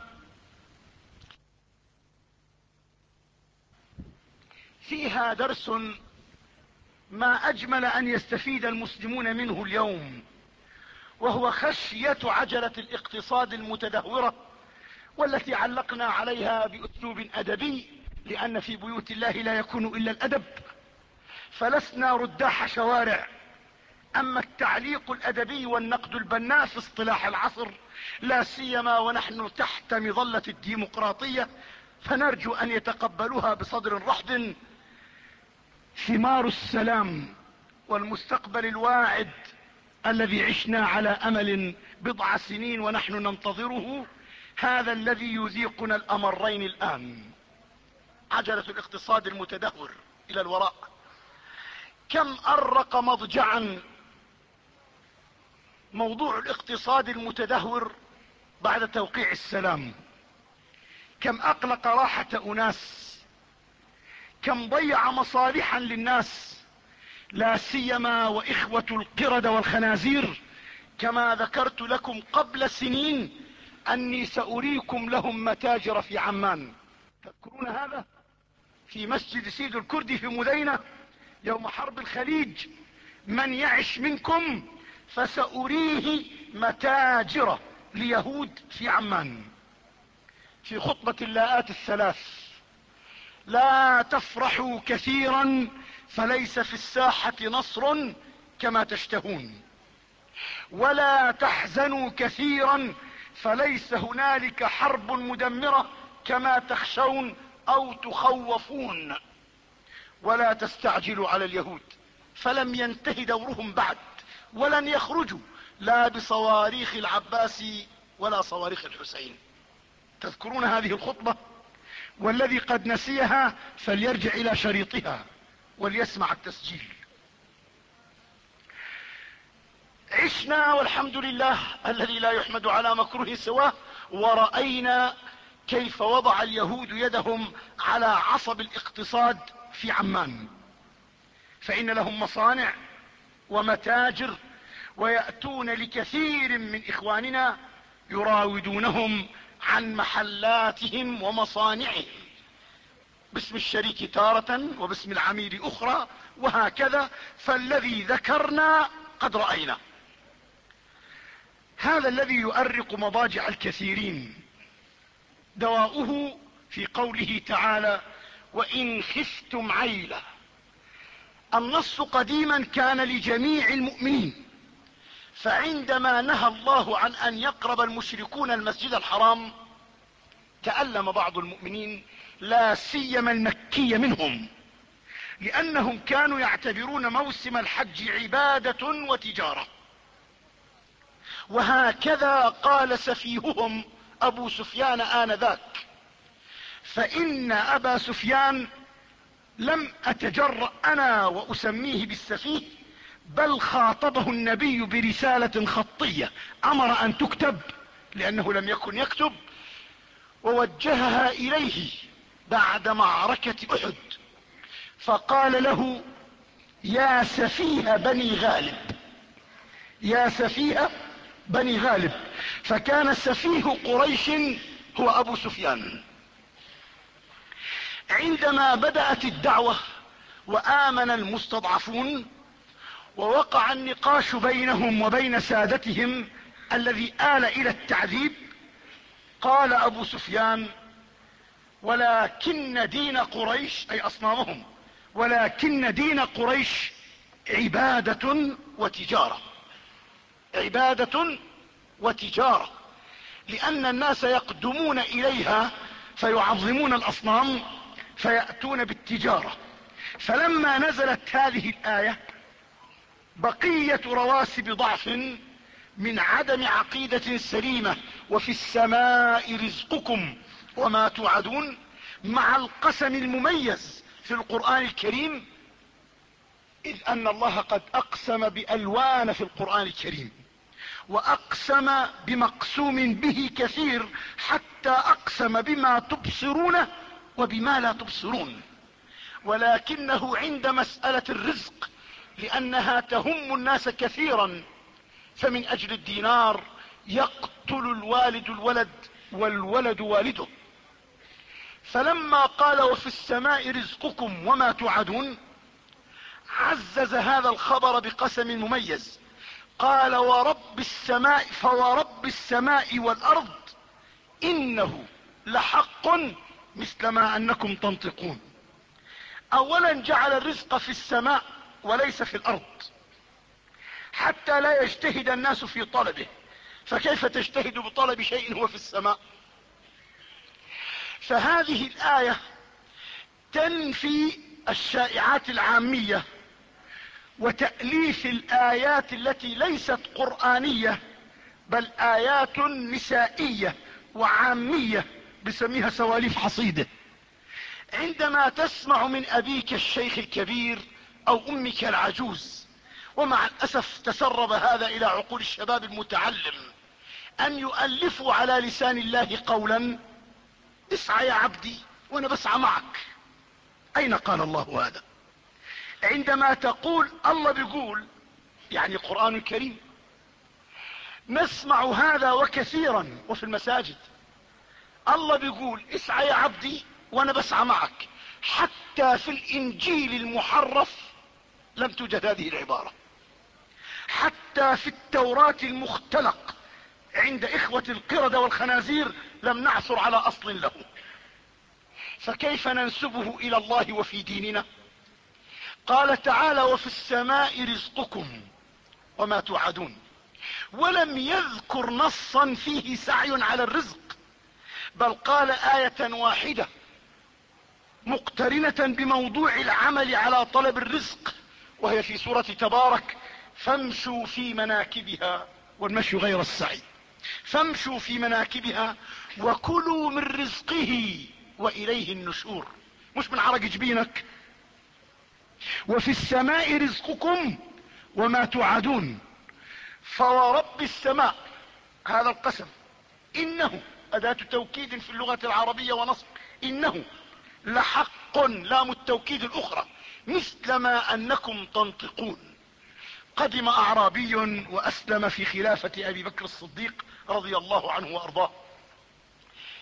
فيها درس ما اجمل ان يستفيد المسلمون منه اليوم، وهو خشية عجلة الاقتصاد المتدهورة، والتي علقنا عليها باسلوب ادبي، لان في بيوت الله لا يكون الا الادب، فلسنا رداح شوارع. اما التعليق الادبي والنقد البناء في اصطلاح العصر، لا سيما ونحن تحت مظلة الديمقراطية، فنرجو ان يتقبلوها بصدر رحب. ثمار السلام والمستقبل الواعد الذي عشنا على امل بضع سنين ونحن ننتظره، هذا الذي يذيقنا الامرين الان: عجلة الاقتصاد المتدهور الى الوراء. كم ارق مضجعا موضوع الاقتصاد المتدهور بعد توقيع السلام، كم اقلق راحة اناس، كم ضيع مصالحا للناس، لا سيما واخوة القردة والخنازير، كما ذكرت لكم قبل سنين اني ساريكم لهم متاجر في عمان. تذكرون هذا في مسجد سيد الكردي في مدينة يوم حرب الخليج: من يعش منكم فسأريه متاجر ليهود في عمان. في خطبة اللاءات الثلاث: لا تفرحوا كثيرا فليس في الساحة نصر كما تشتهون، ولا تحزنوا كثيرا فليس هنالك حرب مدمرة كما تخشون او تخوفون، ولا تستعجلوا على اليهود فلم ينتهي دورهم بعد، ولن يخرجوا لا بصواريخ العباس ولا صواريخ الحسين. تذكرون هذه الخطبة؟ والذي قد نسيها فليرجع الى شريطها وليسمع التسجيل. عشنا والحمد لله الذي لا يحمد على مكروه سواه، ورأينا كيف وضع اليهود يدهم على عصب الاقتصاد في عمان، فإن لهم مصانع ومتاجر، ويأتون لكثير من إخواننا يراودونهم عن محلاتهم ومصانعهم باسم الشريك تارة وباسم العميل اخرى وهكذا، فالذي ذكرنا قد رأينا. هذا الذي يؤرق مضاجع الكثيرين دواؤه في قوله تعالى وإن خفتم عيلة. النص قديما كان لجميع المؤمنين، فعندما نهى الله عن ان يقرب المشركون المسجد الحرام تألم بعض المؤمنين، لا سيما المكي منهم، لانهم كانوا يعتبرون موسم الحج عبادة وتجارة. وهكذا قال سفيههم ابو سفيان آنذاك، فان ابا سفيان لم اتجرأ انا واسميه بالسفيه، بل خاطبه النبي برسالة خطية امر ان تكتب لانه لم يكن يكتب، ووجهها اليه بعد معركة احد، فقال له يا سفيه بني غالب، يا سفيه بني غالب. فكان سفيه قريش هو ابو سفيان. عندما بدأت الدعوة وآمن المستضعفون ووقع النقاش بينهم وبين سادتهم الذي آل الى التعذيب، قال ابو سفيان ولكن دين قريش اي اصنامهم، ولكن دين قريش عبادة وتجارة، عبادة وتجارة، لان الناس يقدمون اليها فيعظمون الاصنام فيأتون بالتجارة. فلما نزلت هذه الآية بقية رواسب ضعف من عدم عقيدة سليمة وفي السماء رزقكم وما توعدون، مع القسم المميز في القرآن الكريم، إذ أن الله قد أقسم بألوان في القرآن الكريم، وأقسم بمقسوم به كثير، حتى أقسم بما تبصرون وبما لا تبصرون. ولكنه عند مسألة الرزق لأنها تهم الناس كثيرا، فمن أجل الدينار يقتل الوالد الولد والولد والده. فلما قال وفي السماء رزقكم وما توعدون عزز هذا الخبر بقسم مميز، قال ورب السماء فورب السماء والأرض إنه لحق مثل ما أنكم تنطقون. أولا جعل الرزق في السماء وليس في الأرض حتى لا يجتهد الناس في طلبه، فكيف تجتهد بطلب شيء هو في السماء؟ فهذه الآية تنفي الشائعات العامية وتأليف الآيات التي ليست قرآنية بل آيات نسائية وعامية بسميها سواليف حصيدة. عندما تسمع من أبيك الشيخ الكبير أو أمك العجوز، ومع الأسف تسرب هذا إلى عقول الشباب المتعلم، أن يؤلفوا على لسان الله قولا اسعى يا عبدي وأنا بسعى معك، أين قال الله هذا؟ عندما تقول الله بيقول يعني القرآن الكريم. نسمع هذا وكثيرا وفي المساجد، الله بيقول اسعى يا عبدي وانا بسعى معك. حتى في الانجيل المحرف لم توجد هذه العبارة، حتى في التوراة المختلق عند اخوة القردة والخنازير لم نعثر على اصل له، فكيف ننسبه الى الله وفي ديننا؟ قال تعالى وفي السماء رزقكم وما توعدون، ولم يذكر نصا فيه سعي على الرزق، بل قال آية واحدة مقترنة بموضوع العمل على طلب الرزق، وهي في سورة تبارك فامشوا في مناكبها، والمشي غير السعي، فامشوا في مناكبها وكلوا من رزقه وإليه النشور، مش من عرق جبينك. وفي السماء رزقكم وما توعدون، فورب السماء هذا القسم إنه أداة توكيد في اللغة العربية ونصب، إنه لحق لام التوكيد الأخرى مثل ما أنكم تنطقون. قدم أعرابي وأسلم في خلافة أبي بكر الصديق رضي الله عنه وأرضاه،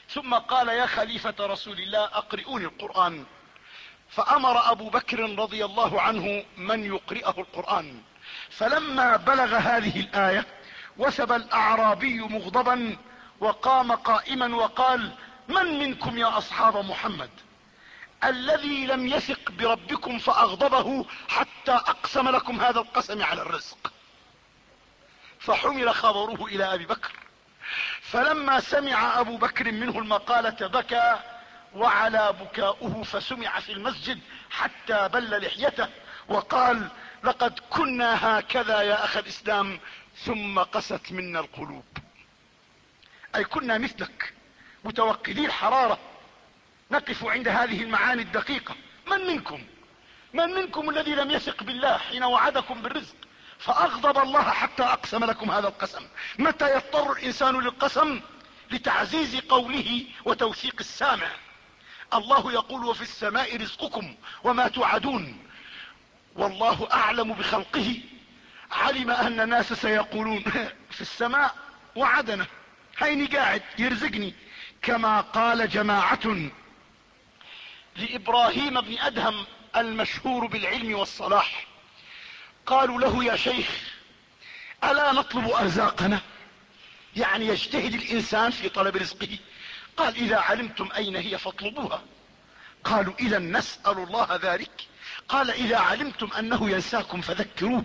ثم قال يا خليفة رسول الله اقرئوني القرآن. فامر ابو بكر رضي الله عنه من يقرئه القرآن. فلما بلغ هذه الآية وثب الاعرابي مغضبا وقام قائما وقال من منكم يا اصحاب محمد الذي لم يثق بربكم فاغضبه حتى اقسم لكم هذا القسم على الرزق. فحمل خبره الى ابي بكر، فلما سمع ابو بكر منه المقالة بكى وعلى بكاؤه فسمع في المسجد حتى بل لحيته وقال لقد كنا هكذا يا اخ الاسلام ثم قست منا القلوب. اي كنا مثلك متوقدي الحرارة نقف عند هذه المعاني الدقيقة. من منكم من منكم الذي لم يثق بالله حين وعدكم بالرزق فاغضب الله حتى اقسم لكم هذا القسم؟ متى يضطر الانسان للقسم؟ لتعزيز قوله وتوثيق السامع. الله يقول وفي السماء رزقكم وما توعدون والله اعلم بخلقه. علم ان الناس سيقولون في السماء وعدنا هيني قاعد يرزقني، كما قال جماعة لابراهيم بن ادهم المشهور بالعلم والصلاح. قالوا له يا شيخ الا نطلب ارزاقنا؟ يعني يجتهد الانسان في طلب رزقه. قال اذا علمتم اين هي فاطلبوها. قالوا اذا نسأل الله ذلك. قال اذا علمتم انه ينساكم فذكروه.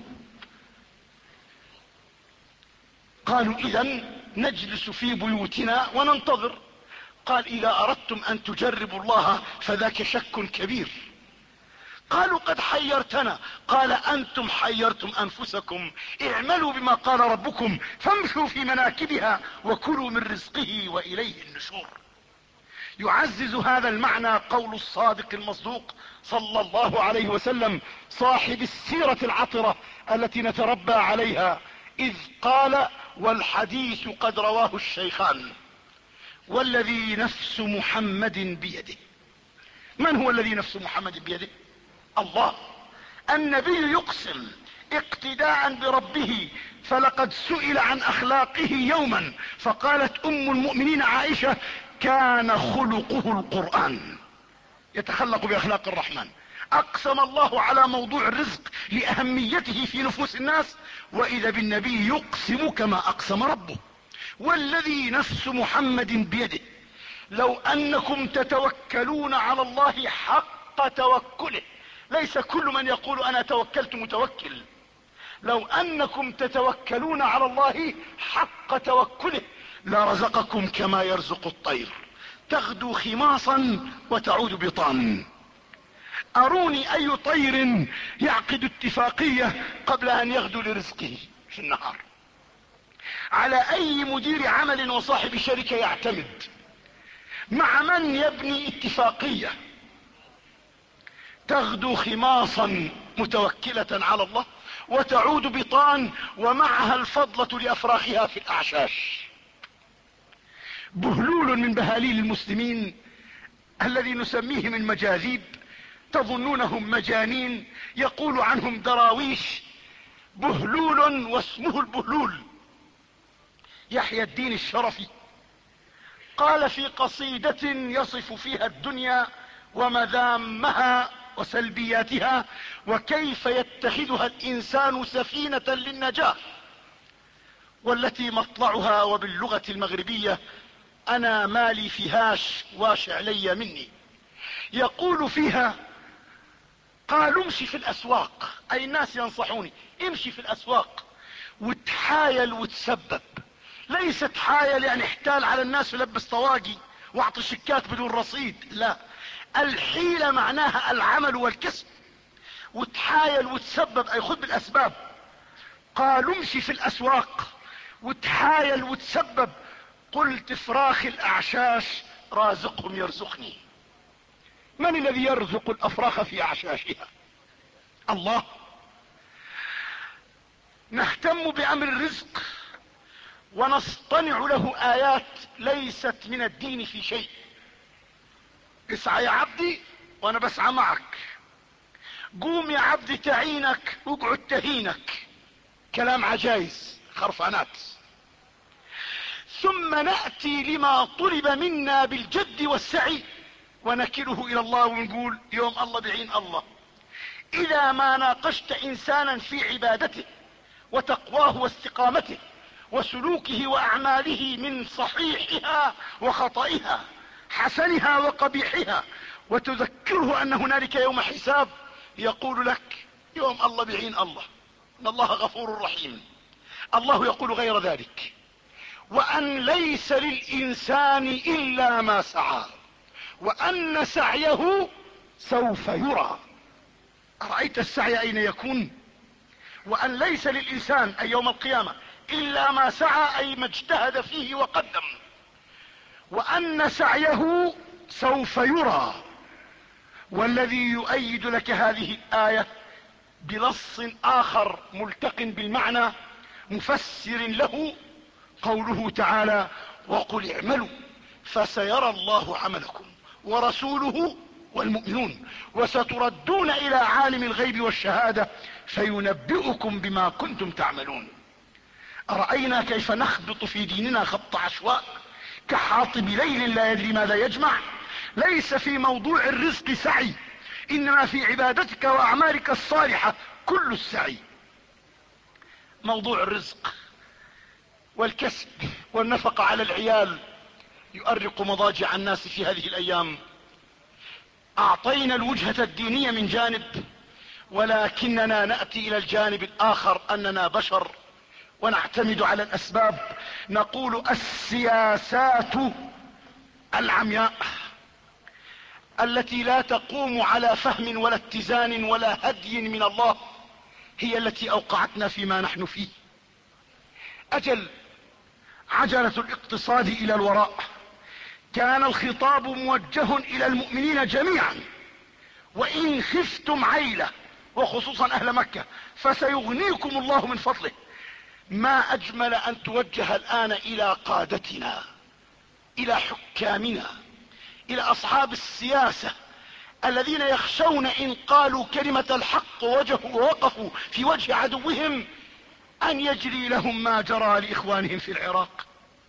قالوا اذا نجلس في بيوتنا وننتظر. قال اذا اردتم ان تجربوا الله فذاك شك كبير. قالوا قد حيرتنا. قال انتم حيرتم انفسكم، اعملوا بما قال ربكم فامشوا في مناكبها وكلوا من رزقه واليه النشور. يعزز هذا المعنى قول الصادق المصدوق صلى الله عليه وسلم صاحب السيرة العطرة التي نتربى عليها، اذ قال والحديث قد رواه الشيخان والذي نفس محمد بيده. من هو الذي نفس محمد بيده؟ الله. النبي يقسم اقتداء بربه، فلقد سئل عن اخلاقه يوما فقالت ام المؤمنين عائشة كان خلقه القرآن، يتخلق باخلاق الرحمن. اقسم الله على موضوع الرزق لاهميته في نفوس الناس، واذا بالنبي يقسم كما اقسم ربه والذي نفس محمد بيده لو انكم تتوكلون على الله حق توكله. ليس كل من يقول انا توكلت متوكل. لو انكم تتوكلون على الله حق توكله لرزقكم كما يرزق الطير تغدو خماصا وتعود بطان. اروني اي طير يعقد اتفاقية قبل ان يغدو لرزقه في النهار. على اي مدير عمل وصاحب شركة يعتمد؟ مع من يبني اتفاقية تغدو خماصا متوكلة على الله وتعود بطان ومعها الفضلة لافراخها في الاعشاش؟ بهلول من بهاليل المسلمين الذي نسميهم المجاذيب، تظنونهم مجانين، يقول عنهم دراويش بهلول واسمه البهلول. يحيى الدين الشرفي قال في قصيدة يصف فيها الدنيا ومذامها وسلبياتها وكيف يتخذها الانسان سفينة للنجاة، والتي مطلعها وباللغة المغربية انا مالي فيهاش واش علي مني. يقول فيها قالوا امشي في الاسواق، اي الناس ينصحوني امشي في الاسواق وتحايل وتسبب. ليس تحايل يعني احتال على الناس ولبس طواقي واعطي شيكات بدون رصيد، لا، الحيلة معناها العمل والكسب، وتحايل وتسبب اي خذ بالاسباب. قالوا امشي في الاسواق وتحايل وتسبب، قلت فراخ الاعشاش رازقهم يرزقني. من الذي يرزق الافراخ في اعشاشها؟ الله. نهتم بامر الرزق ونصطنع له ايات ليست من الدين في شيء. اسعى يا عبدي وانا بسعى معك، قوم يا عبدي تعينك واقعد تهينك، كلام عجايز خرفانات. ثم ثم نأتي لما طلب منا بالجد والسعي ونكله الى الله ونقول يوم الله بعين الله. اذا ما ناقشت انسانا في عبادته وتقواه واستقامته وسلوكه واعماله من صحيحها وخطئها، حسنها وقبيحها، وتذكره ان هنالك يوم حساب، يقول لك يوم الله بعين الله، ان الله غفور رحيم. الله يقول غير ذلك: وان ليس للانسان الا ما سعى وان سعيه سوف يرى. أرأيت السعي اين يكون؟ وان ليس للانسان اي يوم القيامة الا ما سعى اي ما اجتهد فيه وقدم، وان سعيه سوف يرى. والذي يؤيد لك هذه الآية بنص اخر ملتق بالمعنى مفسر له قوله تعالى: وقل اعملوا فسيرى الله عملكم ورسوله والمؤمنون وستردون الى عالم الغيب والشهادة فينبئكم بما كنتم تعملون. أرأينا كيف نخبط في ديننا خبط عشواء كحاطب ليل لا يدري ماذا يجمع. ليس في موضوع الرزق سعي، انما في عبادتك واعمالك الصالحة كل السعي. موضوع الرزق والكسب والنفقة على العيال يؤرق مضاجع الناس في هذه الايام. اعطينا الوجهة الدينية من جانب، ولكننا نأتي الى الجانب الاخر اننا بشر ونعتمد على الاسباب. نقول السياسات العمياء التي لا تقوم على فهم ولا اتزان ولا هدي من الله هي التي اوقعتنا فيما نحن فيه. اجل عجلة الاقتصاد الى الوراء. كان الخطاب موجه الى المؤمنين جميعا: وان خفتم عيلة، وخصوصا اهل مكة، فسيغنيكم الله من فضله. ما اجمل ان توجه الان الى قادتنا، الى حكامنا، الى اصحاب السياسة الذين يخشون ان قالوا كلمة الحق ووقفوا في وجه عدوهم ان يجري لهم ما جرى لاخوانهم في العراق.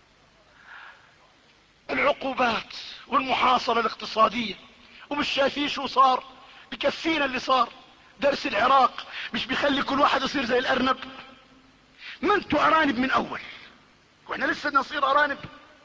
العقوبات والمحاصرة الاقتصادية، ومش شايفين شو صار؟ بكفينا اللي صار. درس العراق مش بيخلي كل واحد يصير زي الارنب؟ ما انتوا ارانب من اول واحنا لسه نصير ارانب.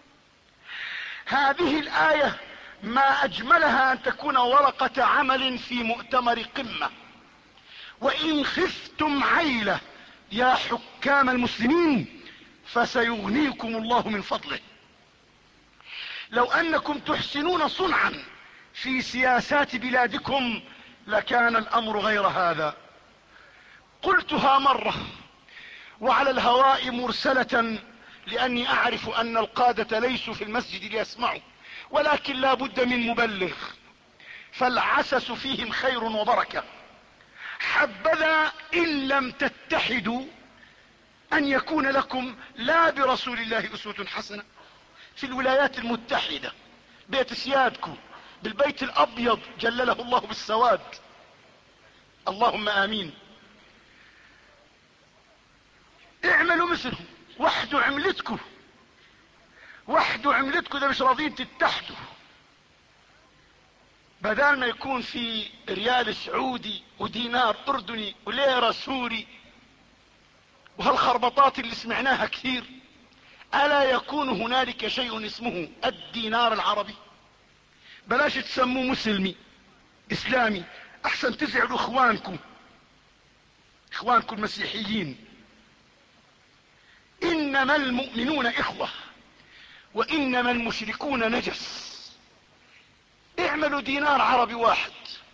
هذه الاية ما اجملها ان تكون ورقة عمل في مؤتمر قمة. وان خفتم عيلة يا حكام المسلمين فسيغنيكم الله من فضله. لو انكم تحسنون صنعا في سياسات بلادكم لكان الامر غير هذا. قلتها مرة وعلى الهواء مرسلة لاني اعرف ان القادة ليسوا في المسجد ليسمعوا، ولكن لا بد من مبلغ، فالعسس فيهم خير وبركة. حبذا ان لم تتحدوا ان يكون لكم لا برسول الله اسوة حسنة. في الولايات المتحدة بيت سيادكم بالبيت الابيض جلله الله بالسواد، اللهم امين. اعملوا مثلهم، وحدوا عملتكم، وحدوا عملتكم. ده مش راضين تتحدوا. بدل ما يكون في ريال سعودي ودينار اردني وليرة سوري وهالخربطات اللي سمعناها كثير، الا يكون هنالك شيء اسمه الدينار العربي؟ بلاش تسموه مسلمي اسلامي، احسن تزعلوا اخوانكم، اخوانكم المسيحيين. انما المؤمنون اخوة وانما المشركون نجس. اعملوا دينار عربي واحد.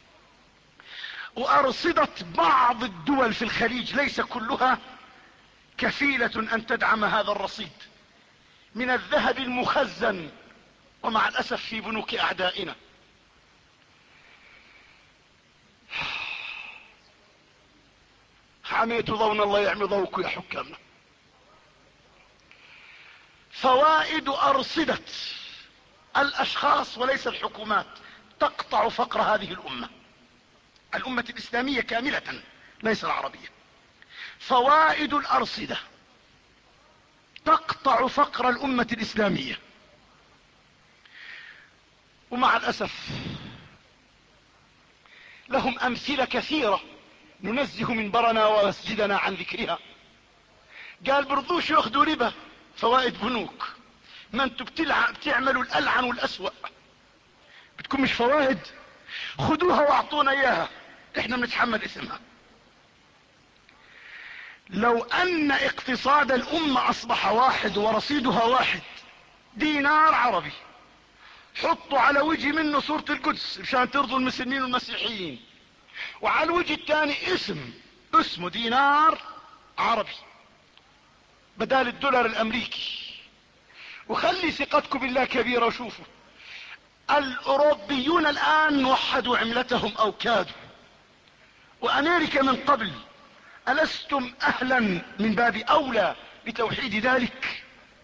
وارصدة بعض الدول في الخليج ليس كلها كفيلة ان تدعم هذا الرصيد من الذهب المخزن، ومع الاسف في بنوك اعدائنا. حميتوا ضونا الله يعمي ضوكم يا حكامنا. فوائد ارصدة الاشخاص وليس الحكومات تقطع فقر هذه الامة، الامة الاسلامية كاملة ليس العربية. فوائد الارصدة: تقطع فقر الأمة الإسلامية. ومع الأسف لهم أمثلة كثيرة ننزه منبرنا ومسجدنا عن ذكرها. قال برضوش ياخدوا ربا فوائد بنوك، ما انتوا بتعملوا الألعن والأسوأ، بتكون مش فوائد، خدوها واعطونا اياها احنا بنتحمل اسمها. لو ان اقتصاد الامة اصبح واحد ورصيدها واحد، دينار عربي حطوا على وجه منه صورة القدس مشان ترضوا المسلمين والمسيحيين، وعلى الوجه الثاني اسم اسمه دينار عربي بدال الدولار الامريكي، وخلي ثقتكم بالله كبيرة. وشوفوا الاوروبيون الان وحدوا عملتهم او كادوا، وامريكا من قبل، ألستم اهلا من باب اولى بتوحيد ذلك؟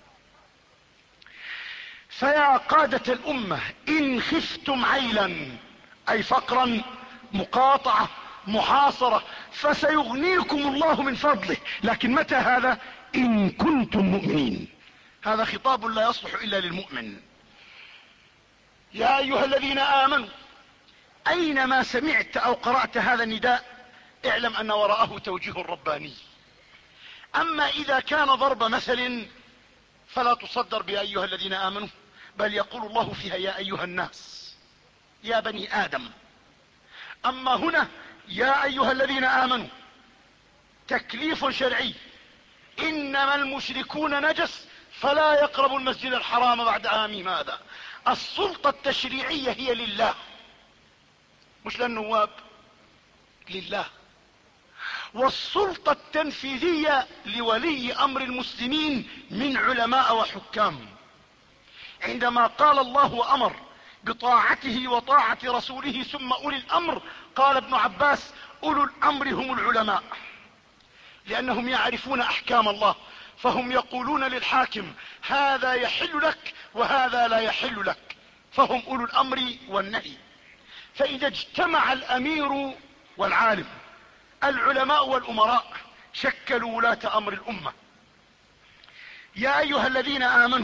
فيا قادة الامة ان خفتم عيلا اي فقرا، مقاطعة، محاصرة، فسيغنيكم الله من فضله، لكن متى هذا؟ ان كنتم مؤمنين. هذا خطاب لا يصلح الا للمؤمن. يا ايها الذين امنوا اينما سمعت او قرأت هذا النداء اعلم ان وراءه توجيه رباني. اما اذا كان ضرب مثل فلا تصدر بيا ايها الذين امنوا، بل يقول الله فيها يا ايها الناس، يا بني ادم. اما هنا يا ايها الذين امنوا تكليف شرعي، انما المشركون نجس فلا يقربوا المسجد الحرام بعد عامهم هذا. السلطة التشريعية هي لله مش للنواب، لله. والسلطة التنفيذية لولي امر المسلمين من علماء وحكام. عندما قال الله وامر بطاعته وطاعة رسوله ثم اولي الامر، قال ابن عباس اولو الامر هم العلماء، لانهم يعرفون احكام الله، فهم يقولون للحاكم هذا يحل لك وهذا لا يحل لك، فهم اولو الامر والنهي. فاذا اجتمع الامير والعالم، العلماء والامراء، شكلوا ولاة امر الامة. يا ايها الذين امنوا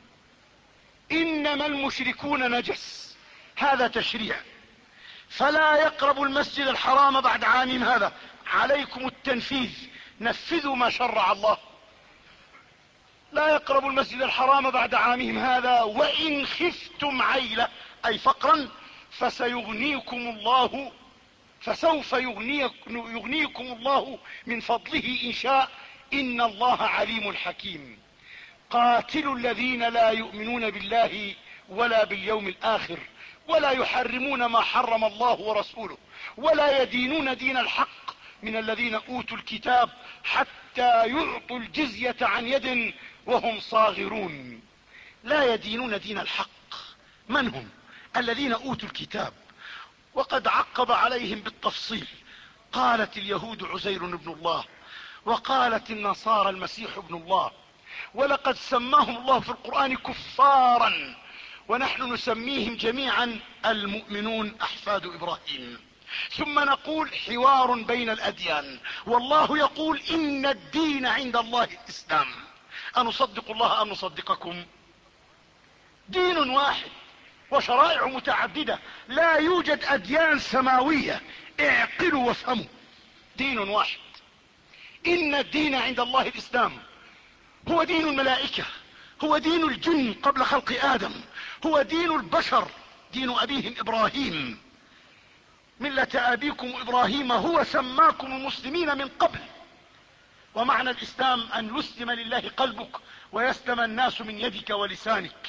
انما المشركون نجس، هذا تشريع، فلا يقربوا المسجد الحرام بعد عامهم هذا. عليكم التنفيذ، نفذوا ما شرع الله. لا يقربوا المسجد الحرام بعد عامهم هذا، وان خفتم عيلة اي فقرا فسيغنيكم الله، فسوف يغنيكم الله من فضله ان شاء، ان الله عليم حكيم. قاتلوا الذين لا يؤمنون بالله ولا باليوم الاخر ولا يحرمون ما حرم الله ورسوله ولا يدينون دين الحق من الذين اوتوا الكتاب حتى يعطوا الجزية عن يد وهم صاغرون. لا يدينون دين الحق، من هم؟ الذين اوتوا الكتاب. وقد عقب عليهم بالتفصيل، قالت اليهود عزير ابن الله، وقالت النصارى المسيح ابن الله، ولقد سماهم الله في القرآن كفارا، ونحن نسميهم جميعا المؤمنون احفاد ابراهيم. ثم نقول حوار بين الاديان، والله يقول ان الدين عند الله الاسلام. انصدق الله ام نصدقكم؟ دين واحد وشرائع متعددة، لا يوجد اديان سماوية، اعقلوا وافهموا، دين واحد. ان الدين عند الله الاسلام، هو دين الملائكة، هو دين الجن قبل خلق ادم، هو دين البشر، دين ابيهم ابراهيم، ملة ابيكم ابراهيم، هو سماكم المسلمين من قبل. ومعنى الاسلام ان يسلم لله قلبك ويسلم الناس من يدك ولسانك.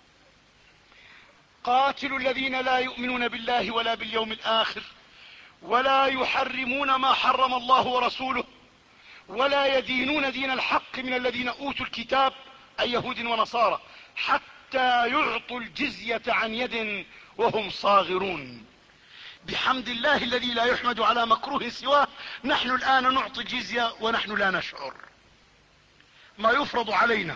قاتلوا الذين لا يؤمنون بالله ولا باليوم الاخر ولا يحرمون ما حرم الله ورسوله ولا يدينون دين الحق من الذين اوتوا الكتاب اي يهود ونصارى حتى يعطوا الجزية عن يد وهم صاغرون. بحمد الله الذي لا يحمد على مكروه سواه، نحن الان نعطي الجزية ونحن لا نشعر ما يفرض علينا.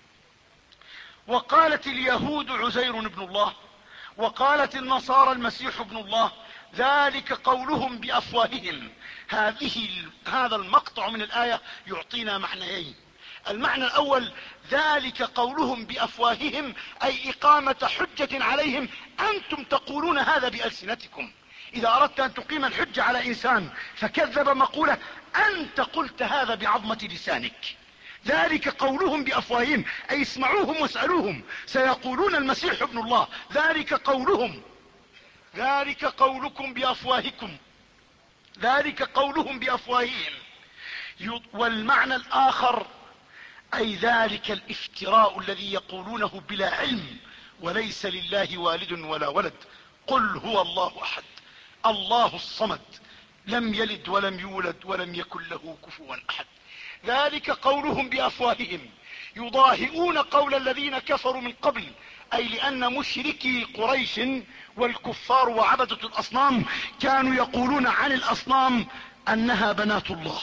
وقالت اليهود عزير ابن الله، وقالت النصارى المسيح ابن الله، ذلك قولهم بافواههم. هذه هذا المقطع من الاية يعطينا معنيين. المعنى الأول ذلك قولهم بأفواههم أي إقامة حجة عليهم، أنتم تقولون هذا بألسنتكم. إذا أردت أن تقيم الحجة على إنسان فكذب مقولة، أنت قلت هذا بعظمة لسانك. ذلك قولهم بأفواههم أي اسمعوهم واسألوهم، سيقولون المسيح ابن الله. ذلك قولهم، ذلك قولكم بأفواهكم، ذلك قولهم بأفواههم. والمعنى الآخر أي ذلك الافتراء الذي يقولونه بلا علم، وليس لله والد ولا ولد. قل هو الله أحد الله الصمد لم يلد ولم يولد ولم يكن له كفوا أحد. ذلك قولهم بأفواههم يضاهئون قول الذين كفروا من قبل، أي لأن مشركي قريش والكفار وعبدة الأصنام كانوا يقولون عن الأصنام أنها بنات الله.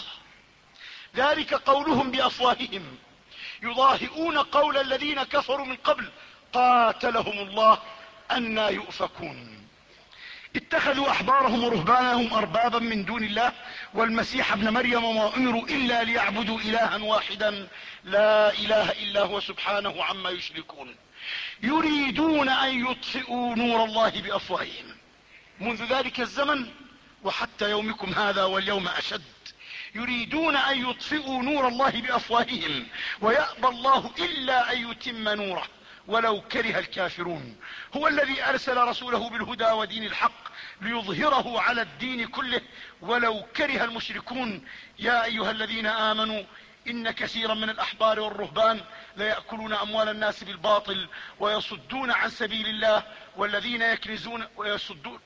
ذلك قولهم بأفواههم يضاهئون قول الذين كفروا من قبل قاتلهم الله أنى يؤفكون. اتخذوا أحبارهم ورهبانهم أربابا من دون الله والمسيح ابن مريم وما أمروا إلا ليعبدوا إلها واحدا لا إله إلا هو سبحانه عما يشركون. يريدون أن يطفئوا نور الله بأفواههم منذ ذلك الزمن وحتى يومكم هذا واليوم أشد. يريدون أن يطفئوا نور الله بأفواههم ويأبى الله إلا أن يتم نوره ولو كره الكافرون. هو الذي أرسل رسوله بالهدى ودين الحق ليظهره على الدين كله ولو كره المشركون. يا أيها الذين آمنوا إن كثيرا من الأحبار والرهبان ليأكلون أموال الناس بالباطل ويصدون عن سبيل الله والذين يكنزون ويصدون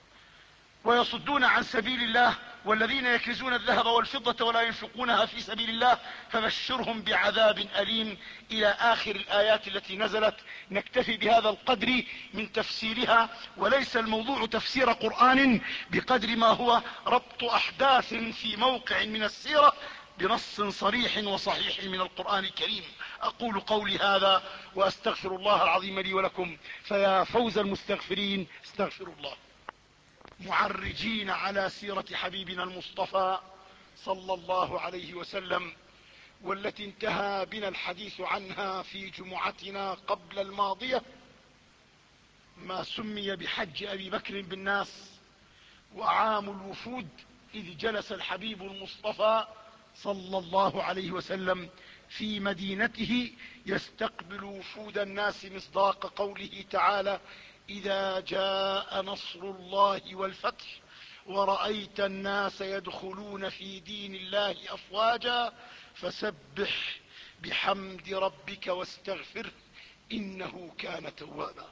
ويصدون عن سبيل الله والذين يكنزون الذهب والفضة ولا ينفقونها في سبيل الله فبشرهم بعذاب أليم إلى آخر الآيات التي نزلت. نكتفي بهذا القدر من تفسيرها، وليس الموضوع تفسير قرآن بقدر ما هو ربط أحداث في موقع من السيرة بنص صريح وصحيح من القرآن الكريم. أقول قولي هذا وأستغفر الله العظيم لي ولكم، فيا فوز المستغفرين استغفروا الله. معرجين على سيرة حبيبنا المصطفى صلى الله عليه وسلم، والتي انتهى بنا الحديث عنها في جمعتنا قبل الماضية، ما سمي بحج أبي بكر بالناس وعام الوفود، إذ جلس الحبيب المصطفى صلى الله عليه وسلم في مدينته يستقبل وفود الناس مصداق قوله تعالى: إذا جاء نصر الله والفتح ورأيت الناس يدخلون في دين الله أفواجا فسبح بحمد ربك واستغفره إنه كان توابا.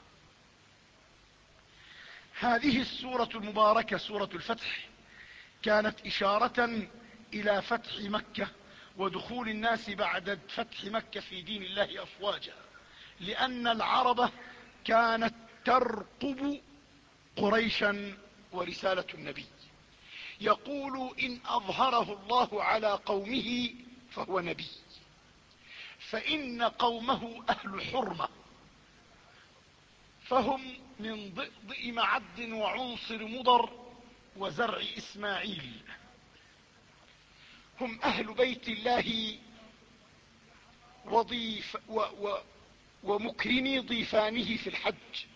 هذه السورة المباركة سورة الفتح كانت إشارة إلى فتح مكة ودخول الناس بعد فتح مكة في دين الله أفواجا، لأن العرب كانت ترقب قريشا ورسالة النبي. يقول: إن أظهره الله على قومه فهو نبي، فإن قومه أهل حرمة، فهم من ضئضئ معد وعنصر مضر وزرع إسماعيل، هم أهل بيت الله وضيف و و ومكرمي ضيفانه في الحج،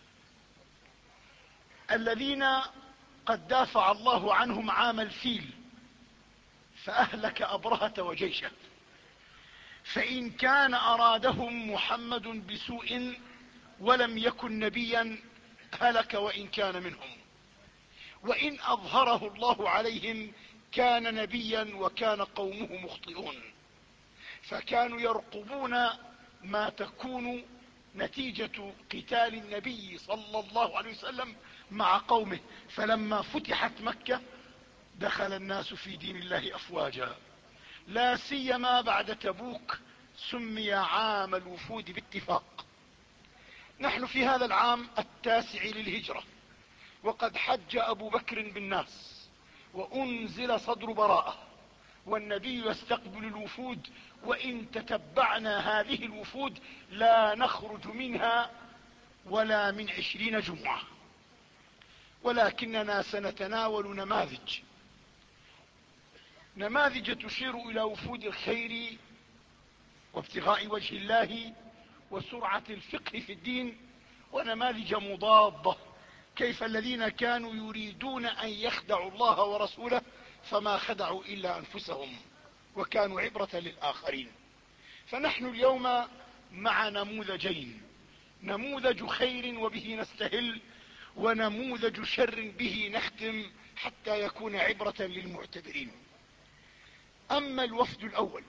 الذين قد دافع الله عنهم عام الفيل فأهلك أبرهة وجيشه. فإن كان أرادهم محمد بسوء ولم يكن نبيا هلك وإن كان منهم، وإن أظهره الله عليهم كان نبيا وكان قومه مخطئون، فكانوا يرقبون ما تكون نتيجة قتال النبي صلى الله عليه وسلم مع قومه. فلما فتحت مكة دخل الناس في دين الله أفواجا، لا سيما بعد تبوك سمي عام الوفود باتفاق. نحن في هذا العام التاسع للهجرة، وقد حج أبو بكر بالناس وأنزل صدر براءة، والنبي يستقبل الوفود، وإن تتبعنا هذه الوفود لا نخرج منها ولا من عشرين جمعة، ولكننا سنتناول نماذج نماذج تشير إلى وفود الخير ابتغاء وجه الله وسرعة الفقه في الدين ونماذج مضادة، كيف الذين كانوا يريدون أن يخدعوا الله ورسوله فما خدعوا إلا أنفسهم وكانوا عبرة للآخرين. فنحن اليوم مع نموذجين، نموذج خير وبه نستهل، ونموذج شر به نختم حتى يكون عبرة للمعتبرين. أما الوفد الأول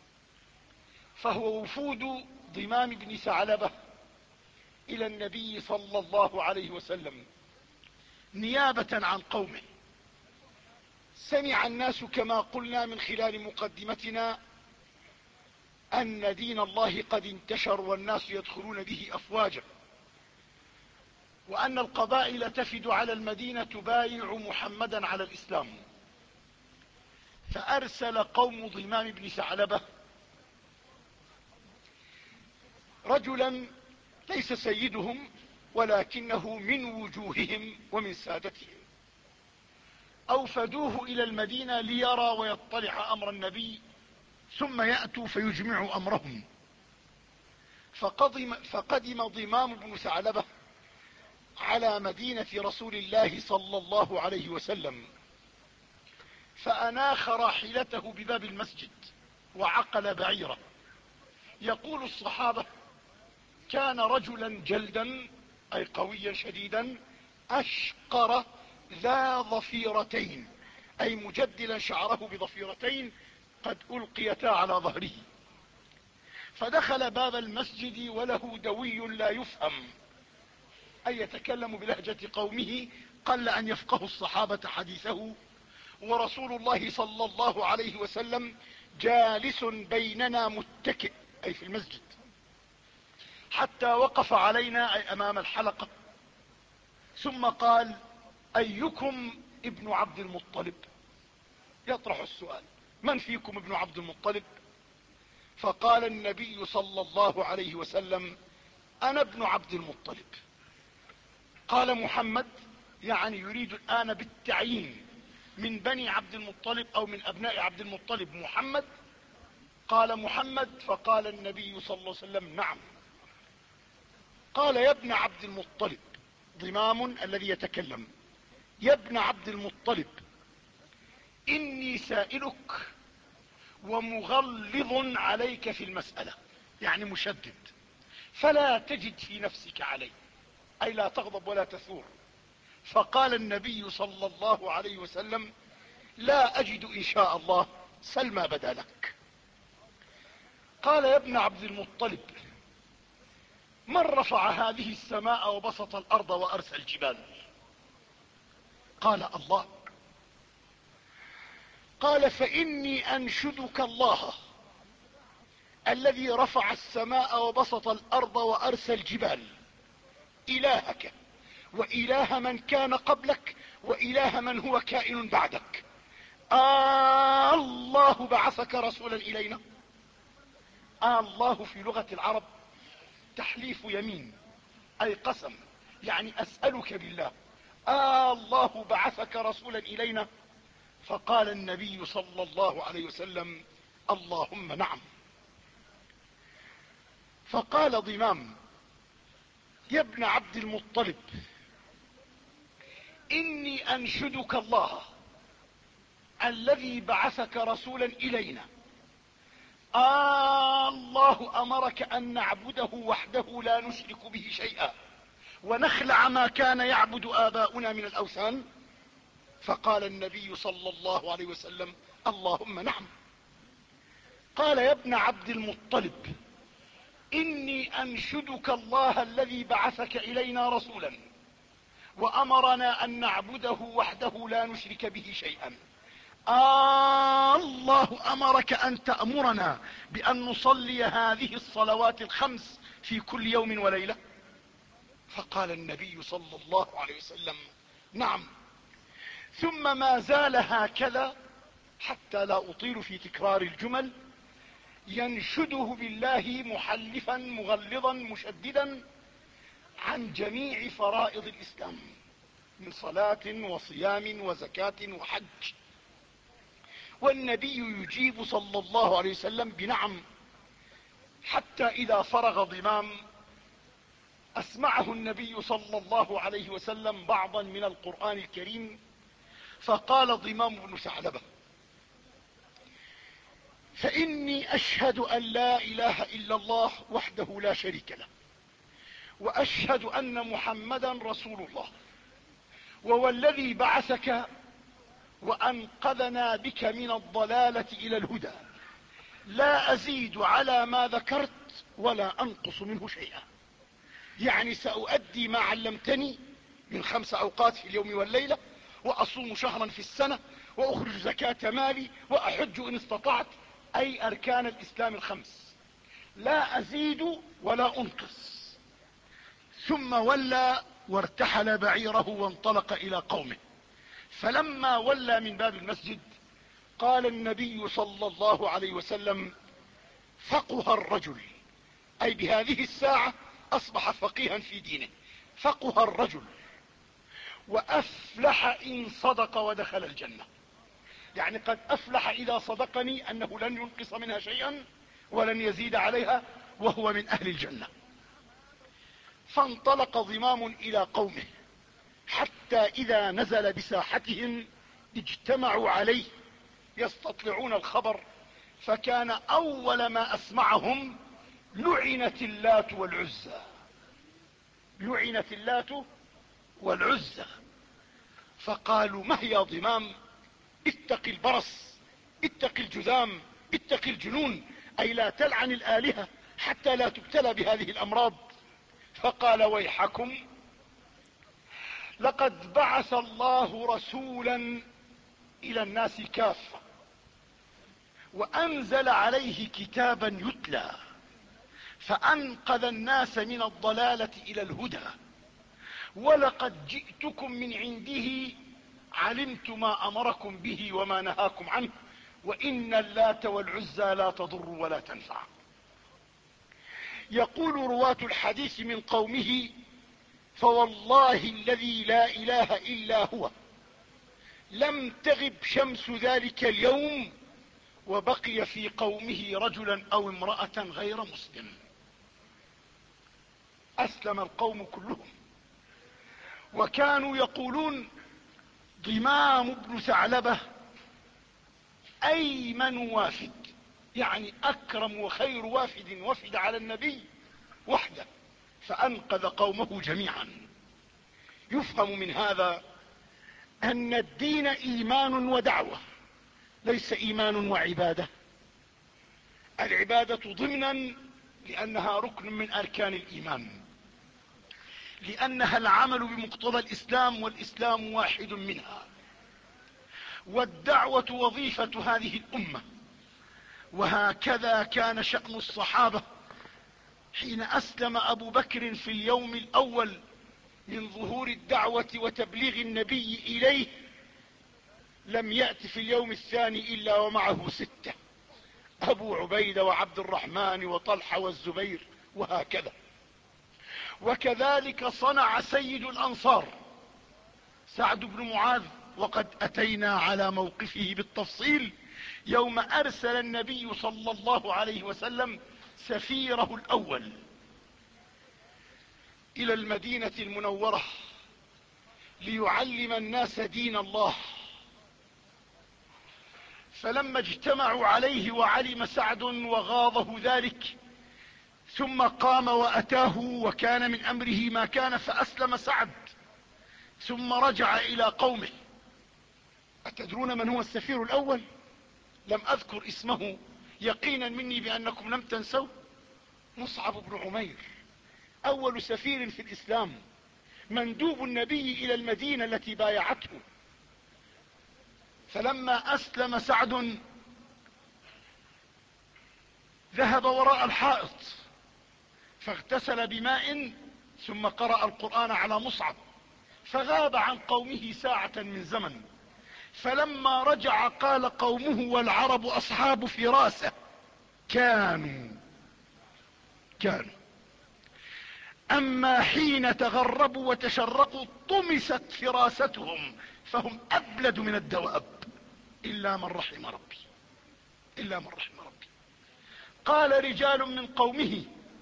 فهو وفود ضمام بن ثعلبة إلى النبي صلى الله عليه وسلم نيابة عن قومه. سمع الناس كما قلنا من خلال مقدمتنا أن دين الله قد انتشر والناس يدخلون به أفواجا، وأن القبائل تفد على المدينة تبايع محمدا على الإسلام. فأرسل قوم ضمام بن ثعلبة رجلا ليس سيدهم ولكنه من وجوههم ومن سادتهم، أوفدوه إلى المدينة ليرى ويطلع أمر النبي ثم يأتوا فيجمعوا أمرهم. فقدم, فقدم ضمام بن ثعلبة على مدينة رسول الله صلى الله عليه وسلم، فأناخ راحلته بباب المسجد وعقل بعيره. يقول الصحابة: كان رجلا جلدا أي قويا شديدا، أشقر ذا ضفيرتين أي مجدلا شعره بضفيرتين قد ألقيتا على ظهره. فدخل باب المسجد وله دوي لا يفهم أي يتكلم بلهجة قومه، قل أن يفقه الصحابة حديثه، ورسول الله صلى الله عليه وسلم جالس بيننا متكئ أي في المسجد، حتى وقف علينا أي أمام الحلقة، ثم قال: أيكم ابن عبد المطلب؟ يطرح السؤال: من فيكم ابن عبد المطلب؟ فقال النبي صلى الله عليه وسلم: أنا ابن عبد المطلب. قال محمد، يعني يريد الآن بالتعيين من بني عبد المطلب أو من أبناء عبد المطلب محمد؟ قال محمد، فقال النبي صلى الله عليه وسلم: نعم. قال: يا ابن عبد المطلب، ضمام الذي يتكلم، يا ابن عبد المطلب، إني سائلك ومغلظ عليك في المسألة، يعني مشدد، فلا تجد في نفسك علي، أي لا تغضب ولا تثور. فقال النبي صلى الله عليه وسلم: لا أجد إن شاء الله، سل ما بدا لك. قال: يا ابن عبد المطلب، من رفع هذه السماء وبسط الأرض وأرسى الجبال؟ قال: الله. قال: فإني أنشدك الله الذي رفع السماء وبسط الأرض وأرسى الجبال، إلهك وإله من كان قبلك وإله من هو كائن بعدك، آه الله بعثك رسولا إلينا. آه الله في لغة العرب تحليف يمين أي قسم، يعني أسألك بالله، آه الله بعثك رسولا إلينا؟ فقال النبي صلى الله عليه وسلم: اللهم نعم. فقال ضمام: يا ابن عبد المطلب، إني أنشدك الله الذي بعثك رسولا إلينا، آه الله أمرك أن نعبده وحده لا نشرك به شيئا ونخلع ما كان يعبد آباؤنا من الأوثان؟ فقال النبي صلى الله عليه وسلم: اللهم نعم. قال: يا ابن عبد المطلب، إني أنشدك الله الذي بعثك إلينا رسولا وأمرنا أن نعبده وحده لا نشرك به شيئا، آه الله أمرك أن تأمرنا بأن نصلي هذه الصلوات الخمس في كل يوم وليلة؟ فقال النبي صلى الله عليه وسلم: نعم. ثم ما زال هكذا حتى لا أطيل في تكرار الجمل ينشده بالله محلفا مغلظا مشددا عن جميع فرائض الإسلام من صلاة وصيام وزكاة وحج، والنبي يجيب صلى الله عليه وسلم بنعم، حتى إذا فرغ ضمام أسمعه النبي صلى الله عليه وسلم بعضا من القرآن الكريم، فقال ضمام بن ثعلبة: فإني أشهد أن لا إله إلا الله وحده لا شريك له، وأشهد أن محمدا رسول الله، ووالذي بعثك وأنقذنا بك من الضلالة إلى الهدى، لا أزيد على ما ذكرت ولا أنقص منه شيئا. يعني سأؤدي ما علمتني من خمس أوقات في اليوم والليلة، وأصوم شهرا في السنة، وأخرج زكاة مالي، وأحج إن استطعت، أي أركان الإسلام الخمس، لا أزيد ولا أنقص. ثم ولى وارتحل بعيره وانطلق إلى قومه. فلما ولى من باب المسجد قال النبي صلى الله عليه وسلم: فقه الرجل، أي بهذه الساعة أصبح فقيها في دينه. فقه الرجل وأفلح إن صدق ودخل الجنة. يعني قد أفلح إذا صدقني أنه لن ينقص منها شيئا ولن يزيد عليها، وهو من أهل الجنة. فانطلق ضمام إلى قومه، حتى إذا نزل بساحتهم اجتمعوا عليه يستطلعون الخبر، فكان أول ما أسمعهم: لعنت اللات والعزى، لعنت اللات والعزى. فقالوا: ما هي يا ضمام؟ اتق البرص، اتق الجذام، اتق الجنون، أي لا تلعن الآلهة حتى لا تبتلى بهذه الأمراض. فقال: ويحكم، لقد بعث الله رسولا إلى الناس كافة، وأنزل عليه كتابا يتلى، فأنقذ الناس من الضلالة إلى الهدى، ولقد جئتكم من عنده، علمت ما أمركم به وما نهاكم عنه، وإن اللات والعزى لا تضر ولا تنفع. يقول رواة الحديث من قومه: فوالله الذي لا إله إلا هو لم تغب شمس ذلك اليوم وبقي في قومه رجلا أو امرأة غير مسلم. أسلم القوم كلهم، وكانوا يقولون: ضمام بن ثعلبة أيمن وافد، يعني أكرم وخير وافد وفد على النبي وحده، فأنقذ قومه جميعا. يفهم من هذا أن الدين إيمان ودعوة، ليس إيمان وعبادة. العبادة ضمنا لأنها ركن من أركان الإيمان، لأنها العمل بمقتضى الإسلام، والإسلام واحد منها. والدعوة وظيفة هذه الأمة، وهكذا كان شأن الصحابة. حين أسلم أبو بكر في اليوم الأول من ظهور الدعوة وتبليغ النبي إليه، لم يأت في اليوم الثاني إلا ومعه ستة: أبو عبيدة وعبد الرحمن وطلحة والزبير، وهكذا. وكذلك صنع سيد الأنصار سعد بن معاذ، وقد أتينا على موقفه بالتفصيل يوم أرسل النبي صلى الله عليه وسلم سفيره الأول إلى المدينة المنورة ليعلم الناس دين الله. فلما اجتمعوا عليه وعلم سعد وغاضه ذلك، ثم قام وأتاه، وكان من أمره ما كان، فأسلم سعد ثم رجع إلى قومه. أتدرون من هو السفير الأول؟ لم أذكر اسمه يقينا مني بأنكم لم تنسوا. مصعب بن عمير، أول سفير في الإسلام، مندوب النبي إلى المدينة التي بايعته. فلما أسلم سعد ذهب وراء الحائط فاغتسل بماء، ثم قرأ القرآن على مصعب، فغاب عن قومه ساعة من زمن. فلما رجع قال قومه: والعرب أصحاب فراسة، كانوا كانوا أما حين تغربوا وتشرقوا طمست فراستهم، فهم أبلد من الدواب، إلا من رحم ربي، إلا من رحم ربي. قال رجال من قومه: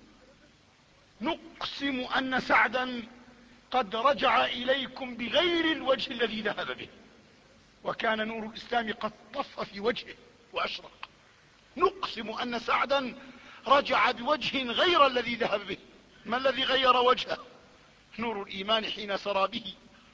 نقسم أن سعدا قد رجع إليكم بغير الوجه الذي ذهب به. وكان نور الإسلام قد طف في وجهه وأشرق. نقسم أن سعدا رجع بوجه غير الذي ذهب به. ما الذي غير وجهه؟ نور الإيمان حين سرى به.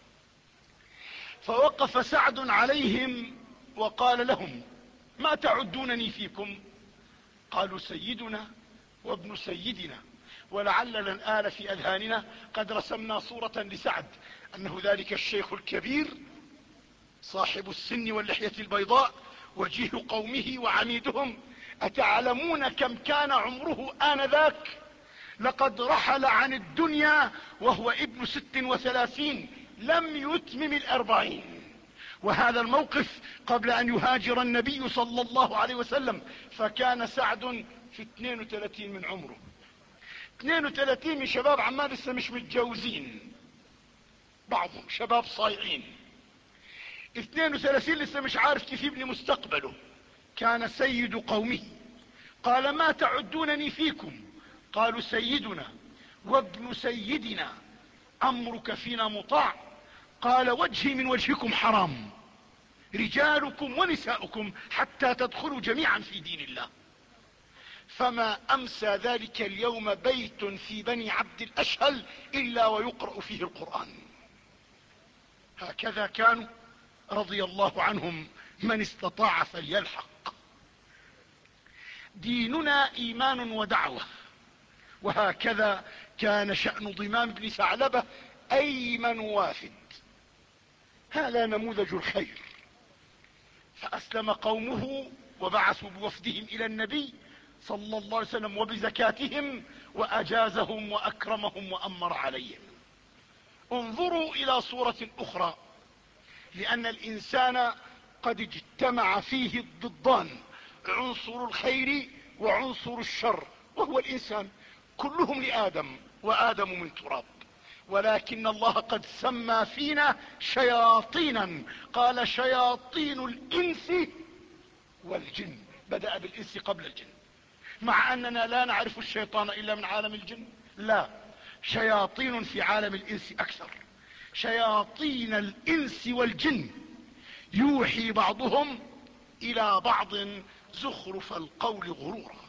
فوقف سعد عليهم وقال لهم: ما تعدونني فيكم؟ قالوا: سيدنا وابن سيدنا. ولعلنا الآن في أذهاننا قد رسمنا صورة لسعد أنه ذلك الشيخ الكبير صاحب السن واللحية البيضاء وجيه قومه وعميدهم. أتعلمون كم كان عمره آنذاك؟ لقد رحل عن الدنيا وهو ابن ست وثلاثين، لم يتمم الأربعين. وهذا الموقف قبل أن يهاجر النبي صلى الله عليه وسلم، فكان سعد في اثنين وثلاثين من عمره. اثنين وثلاثين من شباب عمان لسه مش متجوزين، بعضهم شباب صايعين. اثنين وثلاثين لسه مش عارف كيف يبني مستقبله. كان سيد قومه. قال: ما تعدونني فيكم؟ قالوا: سيدنا وابن سيدنا، أمرك فينا مطاع. قال: وجهي من وجهكم حرام، رجالكم ونساؤكم، حتى تدخلوا جميعا في دين الله. فما أمسى ذلك اليوم بيت في بني عبد الأشهل إلا ويقرأ فيه القرآن. هكذا كانوا رضي الله عنهم. من استطاع فليلحق. ديننا إيمان ودعوة، وهكذا كان شأن ضمام بن ثعلبة أيمن وافد. هذا نموذج الخير. فأسلم قومه وبعثوا بوفدهم إلى النبي صلى الله عليه وسلم وبزكاتهم، وأجازهم وأكرمهم وأمر عليهم. انظروا إلى صورة أخرى، لأن الإنسان قد اجتمع فيه الضدان، عنصر الخير وعنصر الشر، وهو الإنسان. كلهم لآدم، وآدم من تراب. ولكن الله قد سمى فينا شياطينا. قال: شياطين الإنس والجن. بدأ بالإنس قبل الجن، مع أننا لا نعرف الشيطان إلا من عالم الجن. لا، شياطين في عالم الإنس أكثر. شياطين الإنس والجن يوحي بعضهم إلى بعض زخرف القول غرورا.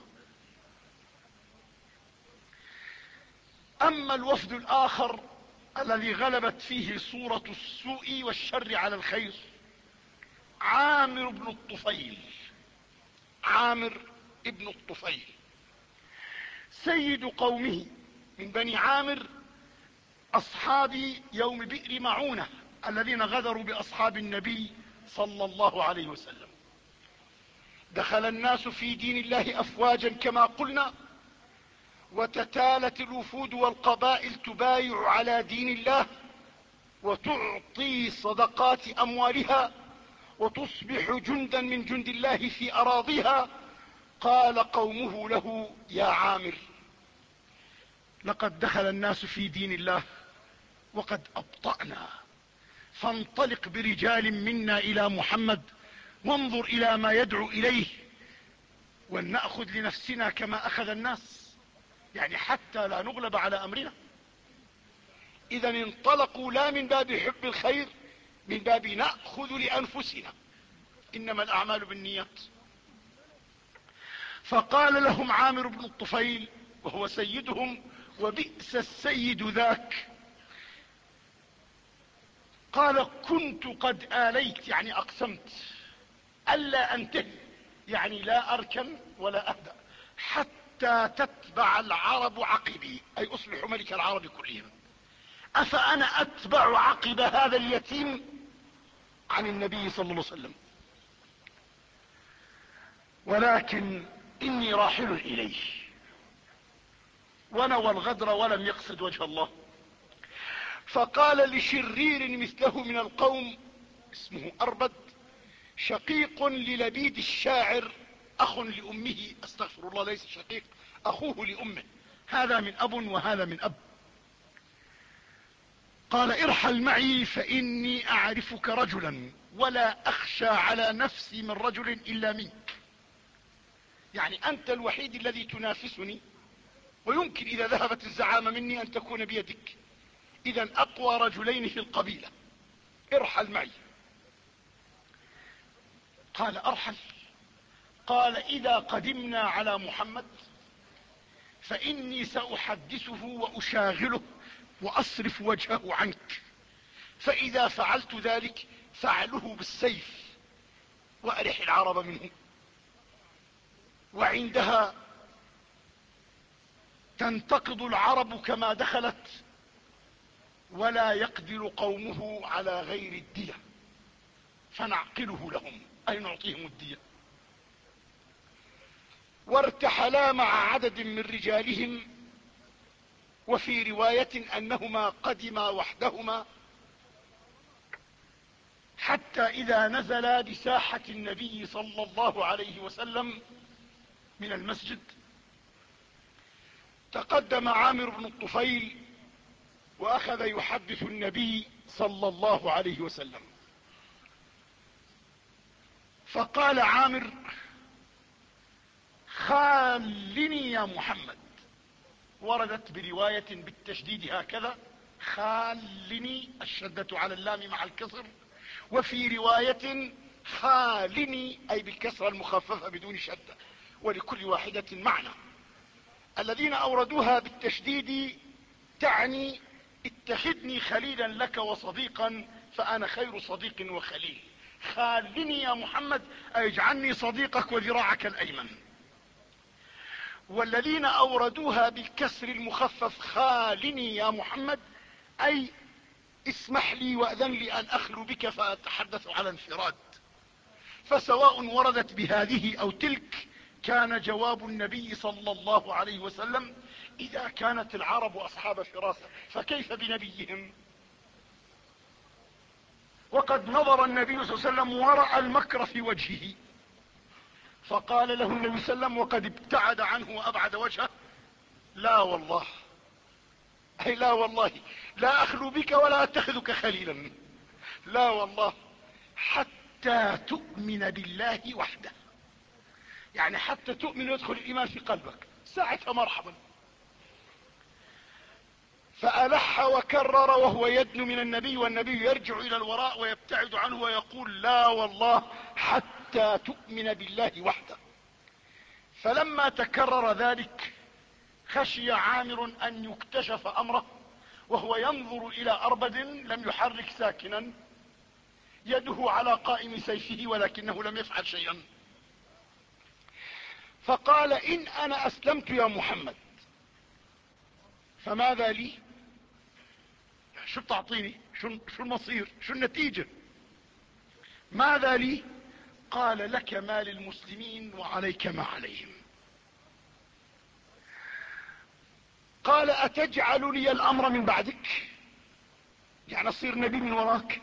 أما الوفد الآخر الذي غلبت فيه صورة السوء والشر على الخير، عامر بن الطفيل. عامر ابن الطفيل سيد قومه من بني عامر، أصحاب يوم بئر معونة الذين غدروا بأصحاب النبي صلى الله عليه وسلم. دخل الناس في دين الله أفواجا كما قلنا، وتتالت الوفود والقبائل تبايع على دين الله وتعطي صدقات أموالها وتصبح جندا من جند الله في أراضيها. قال قومه له: يا عامر، لقد دخل الناس في دين الله وقد أبطأنا، فانطلق برجال منا إلى محمد وانظر إلى ما يدعو إليه، ولنأخذ لنفسنا كما أخذ الناس، يعني حتى لا نغلب على أمرنا. إذا انطلقوا لا من باب حب الخير، من باب نأخذ لأنفسنا، إنما الأعمال بالنيات. فقال لهم عامر بن الطفيل وهو سيدهم: وبئس السيد ذاك. قال: كنت قد آليت، يعني أقسمت ألا أنتهي، يعني لا أركن ولا أهدأ حتى تتبع العرب عقبي، أي أصبح ملك العرب كلهم. أفأنا أتبع عقب هذا اليتيم عن النبي صلى الله عليه وسلم؟ ولكن إني راحل إليه. ونوى الغدر ولم يقصد وجه الله. فقال لشرير مثله من القوم اسمه أربد، شقيق للبيد الشاعر، أخ لأمه، استغفر الله، ليس شقيق، أخوه لأمه، هذا من أب وهذا من أب. قال: ارحل معي فإني أعرفك رجلا ولا أخشى على نفسي من رجل إلا منك. يعني أنت الوحيد الذي تنافسني، ويمكن إذا ذهبت الزعامة مني أن تكون بيدك. إذا أقوى رجلين في القبيلة، ارحل معي. قال أرحل؟ قال إذا قدمنا على محمد فإني سأحدثه وأشاغله وأصرف وجهه عنك، فإذا فعلت ذلك فعله بالسيف وأرح العرب منه، وعندها تنتقض العرب كما دخلت، ولا يقدر قومه على غير الدية، فنعقله لهم أي نعطيهم الدية. وارتحلا مع عدد من رجالهم، وفي رواية أنهما قدما وحدهما، حتى إذا نزلا بساحة النبي صلى الله عليه وسلم من المسجد تقدم عامر بن الطفيل وأخذ يحدث النبي صلى الله عليه وسلم. فقال عامر: خالني يا محمد. وردت برواية بالتشديد هكذا: خالني، الشدة على اللام مع الكسر، وفي رواية خالني أي بالكسرة المخففة بدون شدة، ولكل واحدة معنى. الذين أوردوها بالتشديد تعني: اتخذني خليلا لك وصديقا فأنا خير صديق وخليل. خالني يا محمد أي اجعلني صديقك وذراعك الأيمن. والذين أوردوها بالكسر المخفف خالني يا محمد أي اسمح لي وأذن لي أن أخلو بك فأتحدث على انفراد. فسواء وردت بهذه أو تلك كان جواب النبي صلى الله عليه وسلم: إذا كانت العرب أصحاب فراسة فكيف بنبيهم؟ وقد نظر النبي صلى الله عليه وسلم ورأى المكر في وجهه، فقال له النبي صلى الله عليه وسلم وقد ابتعد عنه وأبعد وجهه: لا والله، أي لا والله لا أخلو بك ولا أتخذك خليلا، لا والله، حتى تؤمن بالله وحده. يعني حتى تؤمن ويدخل الإيمان في قلبك، ساعتها مرحبا. فألح وكرر وهو يدن من النبي، والنبي يرجع إلى الوراء ويبتعد عنه ويقول: لا والله حتى تؤمن بالله وحده. فلما تكرر ذلك خشي عامر أن يكتشف أمره، وهو ينظر إلى أربد لم يحرك ساكنا، يده على قائم سيفه ولكنه لم يفعل شيئا. فقال: إن أنا أسلمت يا محمد فماذا لي؟ شو تعطيني؟ شو المصير؟ شو النتيجة؟ ماذا لي؟ قال: لك ما للمسلمين وعليك ما عليهم. قال: أتجعل لي الأمر من بعدك؟ يعني أصير نبي من وراك؟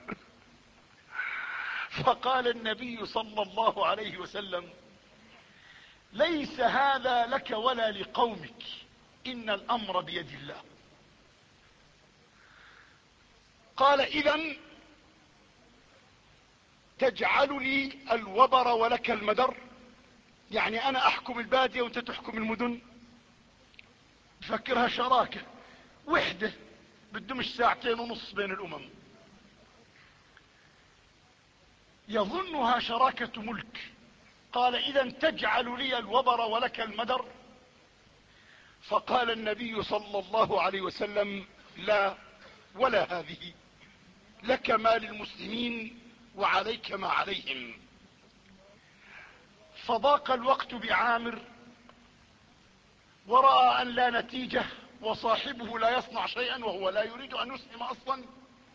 فقال النبي صلى الله عليه وسلم: ليس هذا لك ولا لقومك، إن الأمر بيد الله. قال: إذن تجعل لي الوبر ولك المدر؟ يعني أنا أحكم البادية وأنت تحكم المدن؟ تفكرها شراكة وحدة، بدهمش ساعتين ونص بين الأمم، يظنها شراكة ملك. قال: إذن تجعل لي الوبر ولك المدر؟ فقال النبي صلى الله عليه وسلم: لا ولا هذه، لك ما للمسلمين وعليك ما عليهم. فضاق الوقت بعامر، ورأى أن لا نتيجة، وصاحبه لا يصنع شيئا وهو لا يريد أن يسلم أصلا.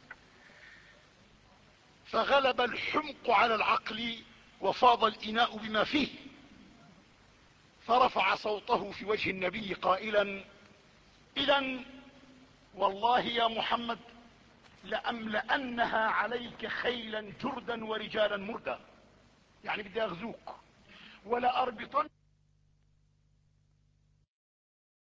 فغلب الحمق على العقل وفاض الإناء بما فيه، فرفع صوته في وجه النبي قائلا: إذن والله يا محمد لأملأنها عليك خيلا جردا ورجالا مردا، يعني بدي أغزوك، ولا أربطن